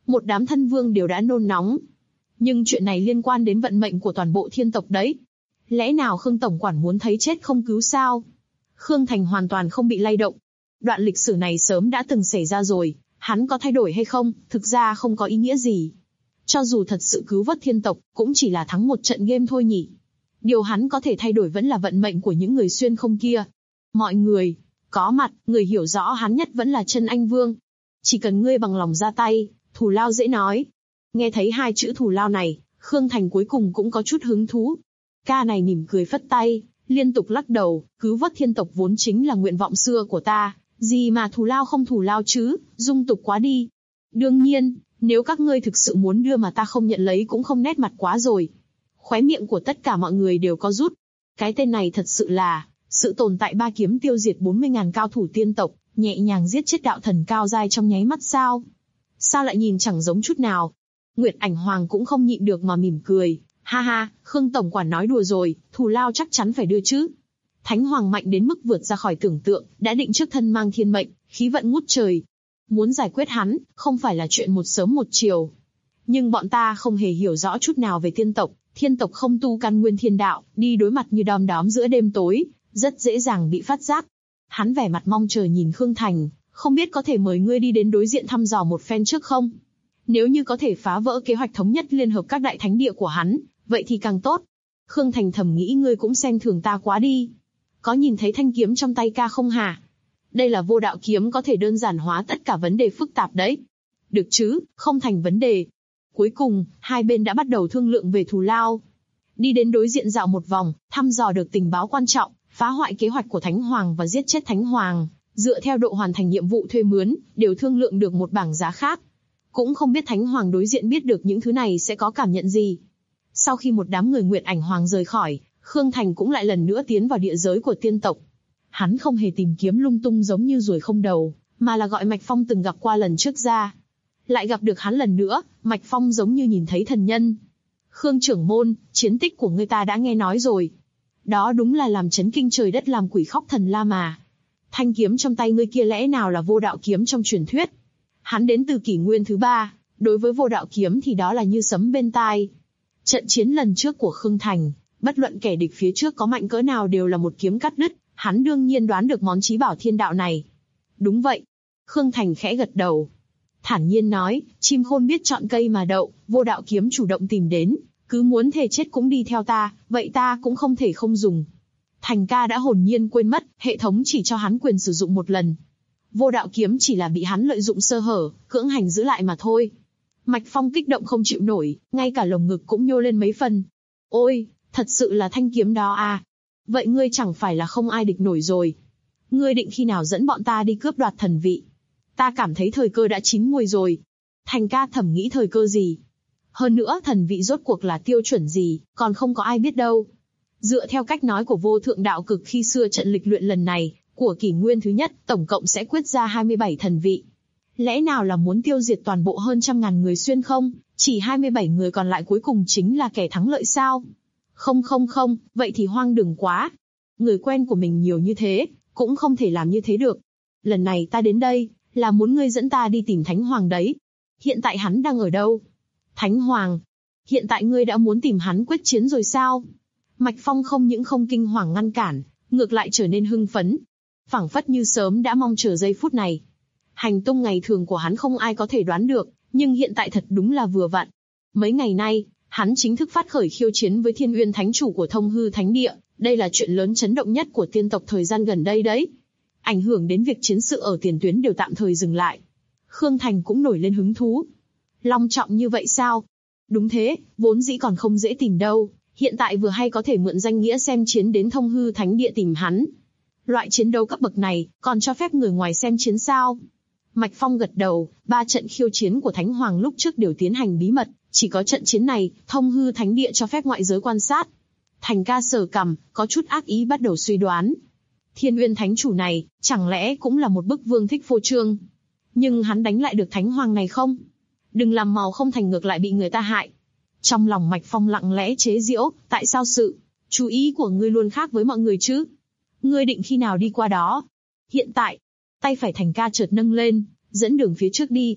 Một đám thân vương đều đã nôn nóng. Nhưng chuyện này liên quan đến vận mệnh của toàn bộ thiên tộc đấy. Lẽ nào Khương tổng quản muốn thấy chết không cứu sao? Khương Thành hoàn toàn không bị lay động. Đoạn lịch sử này sớm đã từng xảy ra rồi, hắn có thay đổi hay không, thực ra không có ý nghĩa gì. Cho dù thật sự cứu vớt thiên tộc, cũng chỉ là thắng một trận game thôi nhỉ. Điều hắn có thể thay đổi vẫn là vận mệnh của những người xuyên không kia. Mọi người có mặt, người hiểu rõ hắn nhất vẫn là Chân Anh Vương. Chỉ cần ngươi bằng lòng ra tay, thù lao dễ nói. Nghe thấy hai chữ thù lao này, Khương Thành cuối cùng cũng có chút hứng thú. Ca này mỉm cười phất tay, liên tục lắc đầu, cứu vớt thiên tộc vốn chính là nguyện vọng xưa của ta, gì mà thù lao không thù lao chứ, dung tục quá đi. Đương nhiên, nếu các ngươi thực sự muốn đưa mà ta không nhận lấy cũng không nét mặt quá rồi. Khóe miệng của tất cả mọi người đều có rút. Cái tên này thật sự là, sự tồn tại ba kiếm tiêu diệt 40.000 cao thủ tiên tộc, nhẹ nhàng giết chết đạo thần cao giai trong nháy mắt sao? Sao lại nhìn chẳng giống chút nào? Nguyệt Ảnh Hoàng cũng không nhịn được mà mỉm cười. Ha ha, Khương tổng quản nói đùa rồi, thù lao chắc chắn phải đưa chứ. Thánh Hoàng mạnh đến mức vượt ra khỏi tưởng tượng, đã định trước thân mang thiên mệnh, khí vận ngút trời. Muốn giải quyết hắn, không phải là chuyện một sớm một chiều. Nhưng bọn ta không hề hiểu rõ chút nào về tiên tộc, thiên tộc không tu căn nguyên thiên đạo, đi đối mặt như đom đóm giữa đêm tối, rất dễ dàng bị phát giác. Hắn vẻ mặt mong chờ nhìn Khương Thành, không biết có thể mời ngươi đi đến đối diện thăm dò một phen trước không? Nếu như có thể phá vỡ kế hoạch thống nhất liên hợp các đại thánh địa của hắn, vậy thì càng tốt. Khương Thành thầm nghĩ ngươi cũng xem thường ta quá đi. Có nhìn thấy thanh kiếm trong tay ca không hả? Đây là vô đạo kiếm có thể đơn giản hóa tất cả vấn đề phức tạp đấy. Được chứ, không thành vấn đề. Cuối cùng, hai bên đã bắt đầu thương lượng về thù lao. Đi đến đối diện dạo một vòng, thăm dò được tình báo quan trọng, phá hoại kế hoạch của Thánh Hoàng và giết chết Thánh Hoàng, dựa theo độ hoàn thành nhiệm vụ thuê mướn, đều thương lượng được một bảng giá khác. Cũng không biết Thánh Hoàng đối diện biết được những thứ này sẽ có cảm nhận gì. Sau khi một đám người Nguyệt Ảnh Hoàng rời khỏi, Khương Thành cũng lại lần nữa tiến vào địa giới của tiên tộc. Hắn không hề tìm kiếm lung tung giống như ruồi không đầu, mà là gọi Mạch Phong từng gặp qua lần trước ra. Lại gặp được hắn lần nữa, Mạch Phong giống như nhìn thấy thần nhân. Khương trưởng môn, chiến tích của ngươi ta đã nghe nói rồi. Đó đúng là làm chấn kinh trời đất làm quỷ khóc thần la mà. Thanh kiếm trong tay ngươi kia lẽ nào là vô đạo kiếm trong truyền thuyết? Hắn đến từ kỷ nguyên thứ 3, đối với vô đạo kiếm thì đó là như sấm bên tai. Trận chiến lần trước của Khương Thành, bất luận kẻ địch phía trước có mạnh cỡ nào đều là một kiếm cắt đứt, hắn đương nhiên đoán được món chí bảo thiên đạo này. Đúng vậy. Khương Thành khẽ gật đầu. Thản nhiên nói, chim khôn biết chọn cây mà đậu, vô đạo kiếm chủ động tìm đến, cứ muốn thề chết cũng đi theo ta, vậy ta cũng không thể không dùng. Thành ca đã hồn nhiên quên mất, hệ thống chỉ cho hắn quyền sử dụng một lần. Vô đạo kiếm chỉ là bị hắn lợi dụng sơ hở, cưỡng hành giữ lại mà thôi. Mạch Phong kích động không chịu nổi, ngay cả lồng ngực cũng nhô lên mấy phần. Ôi, thật sự là thanh kiếm đó à? Vậy ngươi chẳng phải là không ai địch nổi rồi. Ngươi định khi nào dẫn bọn ta đi cướp đoạt thần vị? Ta cảm thấy thời cơ đã chín muồi rồi. Thành ca thầm nghĩ thời cơ gì? Hơn nữa thần vị rốt cuộc là tiêu chuẩn gì, còn không có ai biết đâu. Dựa theo cách nói của vô thượng đạo cực khi xưa trận lịch luyện lần này, của kỷ nguyên thứ nhất, tổng cộng sẽ quyết ra 27 thần vị. Lẽ nào là muốn tiêu diệt toàn bộ hơn 100.000 người xuyên không? Chỉ 27 người còn lại cuối cùng chính là kẻ thắng lợi sao? Không, vậy thì hoang đường quá. Người quen của mình nhiều như thế, cũng không thể làm như thế được. Lần này ta đến đây, là muốn ngươi dẫn ta đi tìm Thánh Hoàng đấy. Hiện tại hắn đang ở đâu? Thánh Hoàng? Hiện tại ngươi đã muốn tìm hắn quyết chiến rồi sao? Mạch Phong không những không kinh hoàng ngăn cản, ngược lại trở nên hưng phấn. Phảng phất như sớm đã mong chờ giây phút này. Hành tung ngày thường của hắn không ai có thể đoán được, nhưng hiện tại thật đúng là vừa vặn. Mấy ngày nay, hắn chính thức phát khởi khiêu chiến với Thiên Uyên Thánh Chủ của Thông Hư Thánh Địa, đây là chuyện lớn chấn động nhất của tiên tộc thời gian gần đây đấy. Ảnh hưởng đến việc chiến sự ở tiền tuyến đều tạm thời dừng lại. Khương Thành cũng nổi lên hứng thú. Long trọng như vậy sao? Đúng thế, vốn dĩ còn không dễ tìm đâu, hiện tại vừa hay có thể mượn danh nghĩa xem chiến đến Thông Hư Thánh Địa tìm hắn. Loại chiến đấu cấp bậc này, còn cho phép người ngoài xem chiến sao? Mạch Phong gật đầu, 3 trận khiêu chiến của Thánh Hoàng lúc trước đều tiến hành bí mật, chỉ có trận chiến này, Thông Hư Thánh Địa cho phép ngoại giới quan sát. Thành ca sờ cằm, có chút ác ý bắt đầu suy đoán. Thiên Uyên Thánh Chủ này, chẳng lẽ cũng là một bức vương thích phô trương? Nhưng hắn đánh lại được Thánh Hoàng này không? Đừng làm màu không thành ngược lại bị người ta hại. Trong lòng Mạch Phong lặng lẽ chế giễu, tại sao sự chú ý của ngươi luôn khác với mọi người chứ? Ngươi định khi nào đi qua đó? Hiện tại, tay phải Thành ca chợt nâng lên, dẫn đường phía trước đi.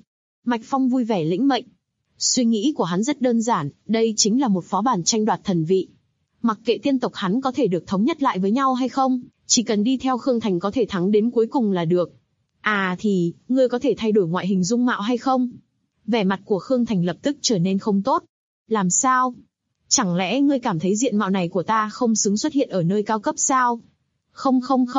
Mạch Phong vui vẻ lĩnh mệnh. Suy nghĩ của hắn rất đơn giản, đây chính là một phó bản tranh đoạt thần vị. Mặc kệ tiên tộc hắn có thể được thống nhất lại với nhau hay không, chỉ cần đi theo Khương Thành có thể thắng đến cuối cùng là được. À thì, ngươi có thể thay đổi ngoại hình dung mạo hay không? Vẻ mặt của Khương Thành lập tức trở nên không tốt. Làm sao? Chẳng lẽ ngươi cảm thấy diện mạo này của ta không xứng xuất hiện ở nơi cao cấp sao? Không,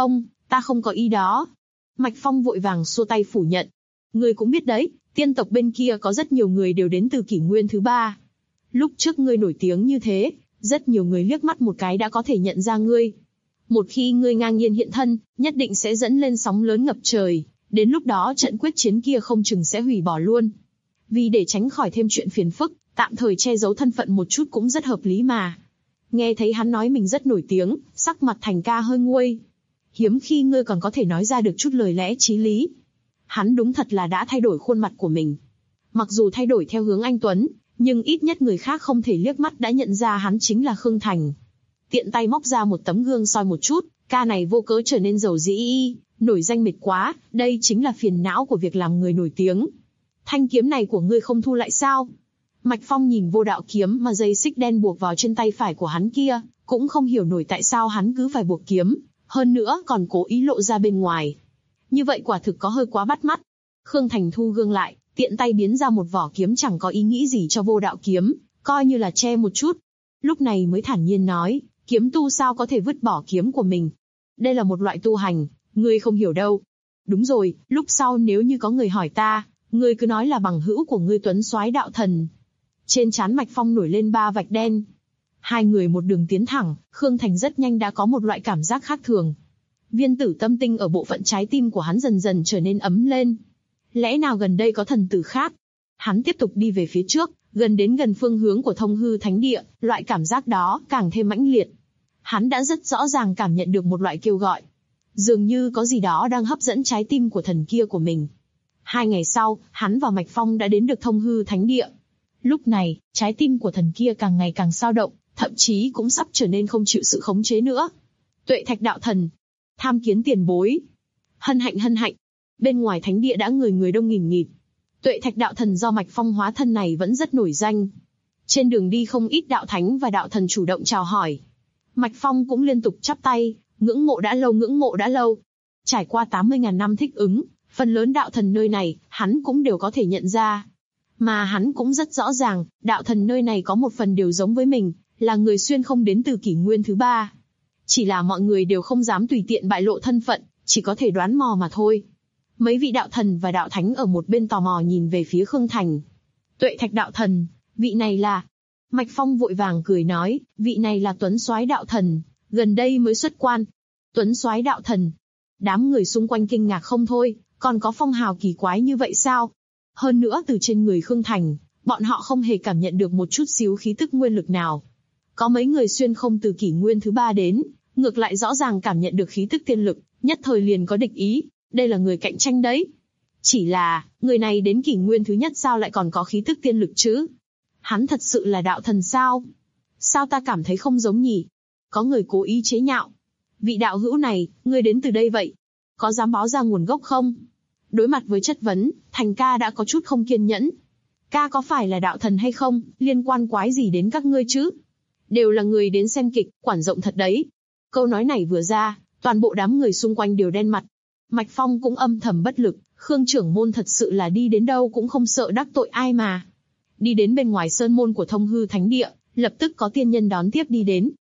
ta không có ý đó. Mạch Phong vội vàng xua tay phủ nhận. Ngươi cũng biết đấy, tiên tộc bên kia có rất nhiều người đều đến từ kỷ nguyên thứ 3. Lúc trước ngươi nổi tiếng như thế, rất nhiều người liếc mắt một cái đã có thể nhận ra ngươi. Một khi ngươi ngang nhiên hiện thân, nhất định sẽ dẫn lên sóng lớn ngập trời, đến lúc đó trận quyết chiến kia không chừng sẽ hủy bỏ luôn. Vì để tránh khỏi thêm chuyện phiền phức, tạm thời che giấu thân phận một chút cũng rất hợp lý mà. Nghe thấy hắn nói mình rất nổi tiếng, sắc mặt Thành ca hơi nguôi. Hiếm khi ngươi còn có thể nói ra được chút lời lẽ chí lý. Hắn đúng thật là đã thay đổi khuôn mặt của mình. Mặc dù thay đổi theo hướng anh tuấn, nhưng ít nhất người khác không thể liếc mắt đã nhận ra hắn chính là Khương Thành. Tiện tay móc ra một tấm gương soi một chút, ca này vô cớ trở nên giàu dĩ, nổi danh mệt quá, đây chính là phiền não của việc làm người nổi tiếng. Thanh kiếm này của ngươi không thu lại sao? Mạch Phong nhìn vô đạo kiếm mà dây xích đen buộc vào trên tay phải của hắn kia, cũng không hiểu nổi tại sao hắn cứ phải buộc kiếm, hơn nữa còn cố ý lộ ra bên ngoài. Như vậy quả thực có hơi quá bắt mắt. Khương Thành thu gương lại, tiện tay biến ra một vỏ kiếm chẳng có ý nghĩ gì cho vô đạo kiếm, coi như là che một chút. Lúc này mới thản nhiên nói, kiếm tu sao có thể vứt bỏ kiếm của mình? Đây là một loại tu hành, ngươi không hiểu đâu. Đúng rồi, lúc sau nếu như có người hỏi ta, ngươi cứ nói là bằng hữu của ngươi Tuấn Soái đạo thần. Trên trán Mạch Phong nổi lên 3 vạch đen. Hai người một đường tiến thẳng, Khương Thành rất nhanh đã có một loại cảm giác khác thường. Viên tử tâm tinh ở bộ phận trái tim của hắn dần dần trở nên ấm lên. Lẽ nào gần đây có thần tử khác? Hắn tiếp tục đi về phía trước, gần đến gần phương hướng của Thông Hư Thánh Địa, loại cảm giác đó càng thêm mãnh liệt. Hắn đã rất rõ ràng cảm nhận được một loại kêu gọi. Dường như có gì đó đang hấp dẫn trái tim của thần kia của mình. 2 ngày sau, hắn và Mạch Phong đã đến được Thông Hư Thánh Địa. Lúc này, trái tim của thần kia càng ngày càng dao động, thậm chí cũng sắp trở nên không chịu sự khống chế nữa. Tuệ Thạch đạo thần, tham kiến tiền bối. Hân hạnh. Bên ngoài thánh địa đã người đông nghìn nghịt. Tuệ Thạch đạo thần do Mạch Phong hóa thân này vẫn rất nổi danh. Trên đường đi không ít đạo thánh và đạo thần chủ động chào hỏi. Mạch Phong cũng liên tục chắp tay, ngưỡng mộ đã lâu. Trải qua 80.000 năm thích ứng, phần lớn đạo thần nơi này, hắn cũng đều có thể nhận ra. Mà hắn cũng rất rõ ràng, đạo thần nơi này có một phần đều giống với mình, là người xuyên không đến từ kỷ nguyên thứ 3. Chỉ là mọi người đều không dám tùy tiện bại lộ thân phận, chỉ có thể đoán mò mà thôi. Mấy vị đạo thần và đạo thánh ở một bên tò mò nhìn về phía Khương Thành. Tuệ Thạch đạo thần, vị này là... Mạch Phong vội vàng cười nói, vị này là Tuấn Soái đạo thần, gần đây mới xuất quan. Tuấn Soái đạo thần. Đám người xung quanh kinh ngạc không thôi, còn có phong hào kỳ quái như vậy sao? Hơn nữa từ trên người Khương Thành, bọn họ không hề cảm nhận được một chút xíu khí tức nguyên lực nào. Có mấy người xuyên không từ kỷ nguyên thứ 3 đến, ngược lại rõ ràng cảm nhận được khí tức tiên lực, nhất thời liền có địch ý, đây là người cạnh tranh đấy. Chỉ là, người này đến kỷ nguyên thứ nhất sao lại còn có khí tức tiên lực chứ? Hắn thật sự là đạo thần sao? Sao ta cảm thấy không giống nhỉ? Có người cố ý chế nhạo. Vị đạo hữu này, ngươi đến từ đây vậy? Có dám báo ra nguồn gốc không? Đối mặt với chất vấn, Thành ca đã có chút không kiên nhẫn. Ca có phải là đạo thần hay không, liên quan quái gì đến các ngươi chứ? Đều là người đến xem kịch, quản rộng thật đấy. Câu nói này vừa ra, toàn bộ đám người xung quanh đều đen mặt. Mạch Phong cũng âm thầm bất lực, Khương trưởng môn thật sự là đi đến đâu cũng không sợ đắc tội ai mà. Đi đến bên ngoài sơn môn của Thông Hư Thánh Địa, lập tức có tiên nhân đón tiếp đi đến.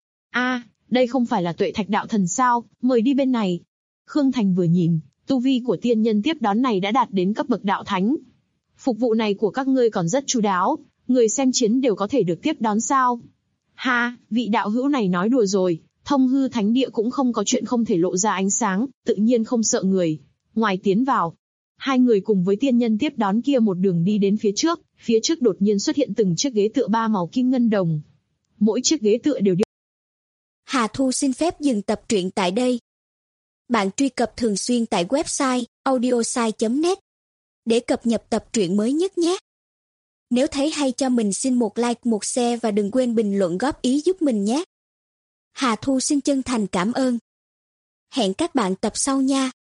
Đây không phải là Tuệ Thạch đạo thần sao, mời đi bên này. Khương Thành vừa nhìn, tu vi của tiên nhân tiếp đón này đã đạt đến cấp bậc đạo thánh. Phục vụ này của các ngươi còn rất chu đáo, người xem chiến đều có thể được tiếp đón sao? Vị đạo hữu này nói đùa rồi, Thông Hư Thánh Địa cũng không có chuyện không thể lộ ra ánh sáng, tự nhiên không sợ người. Ngoài tiến vào, hai người cùng với tiên nhân tiếp đón kia một đường đi đến phía trước đột nhiên xuất hiện từng chiếc ghế tựa 3 màu kim ngân đồng. Mỗi chiếc ghế tựa đều Hà Thu xin phép dừng tập truyện tại đây. Bạn truy cập thường xuyên tại website audiosai.net để cập nhật tập truyện mới nhất nhé. Nếu thấy hay cho mình xin một like, một share và đừng quên bình luận góp ý giúp mình nhé. Hà Thu xin chân thành cảm ơn. Hẹn các bạn tập sau nha.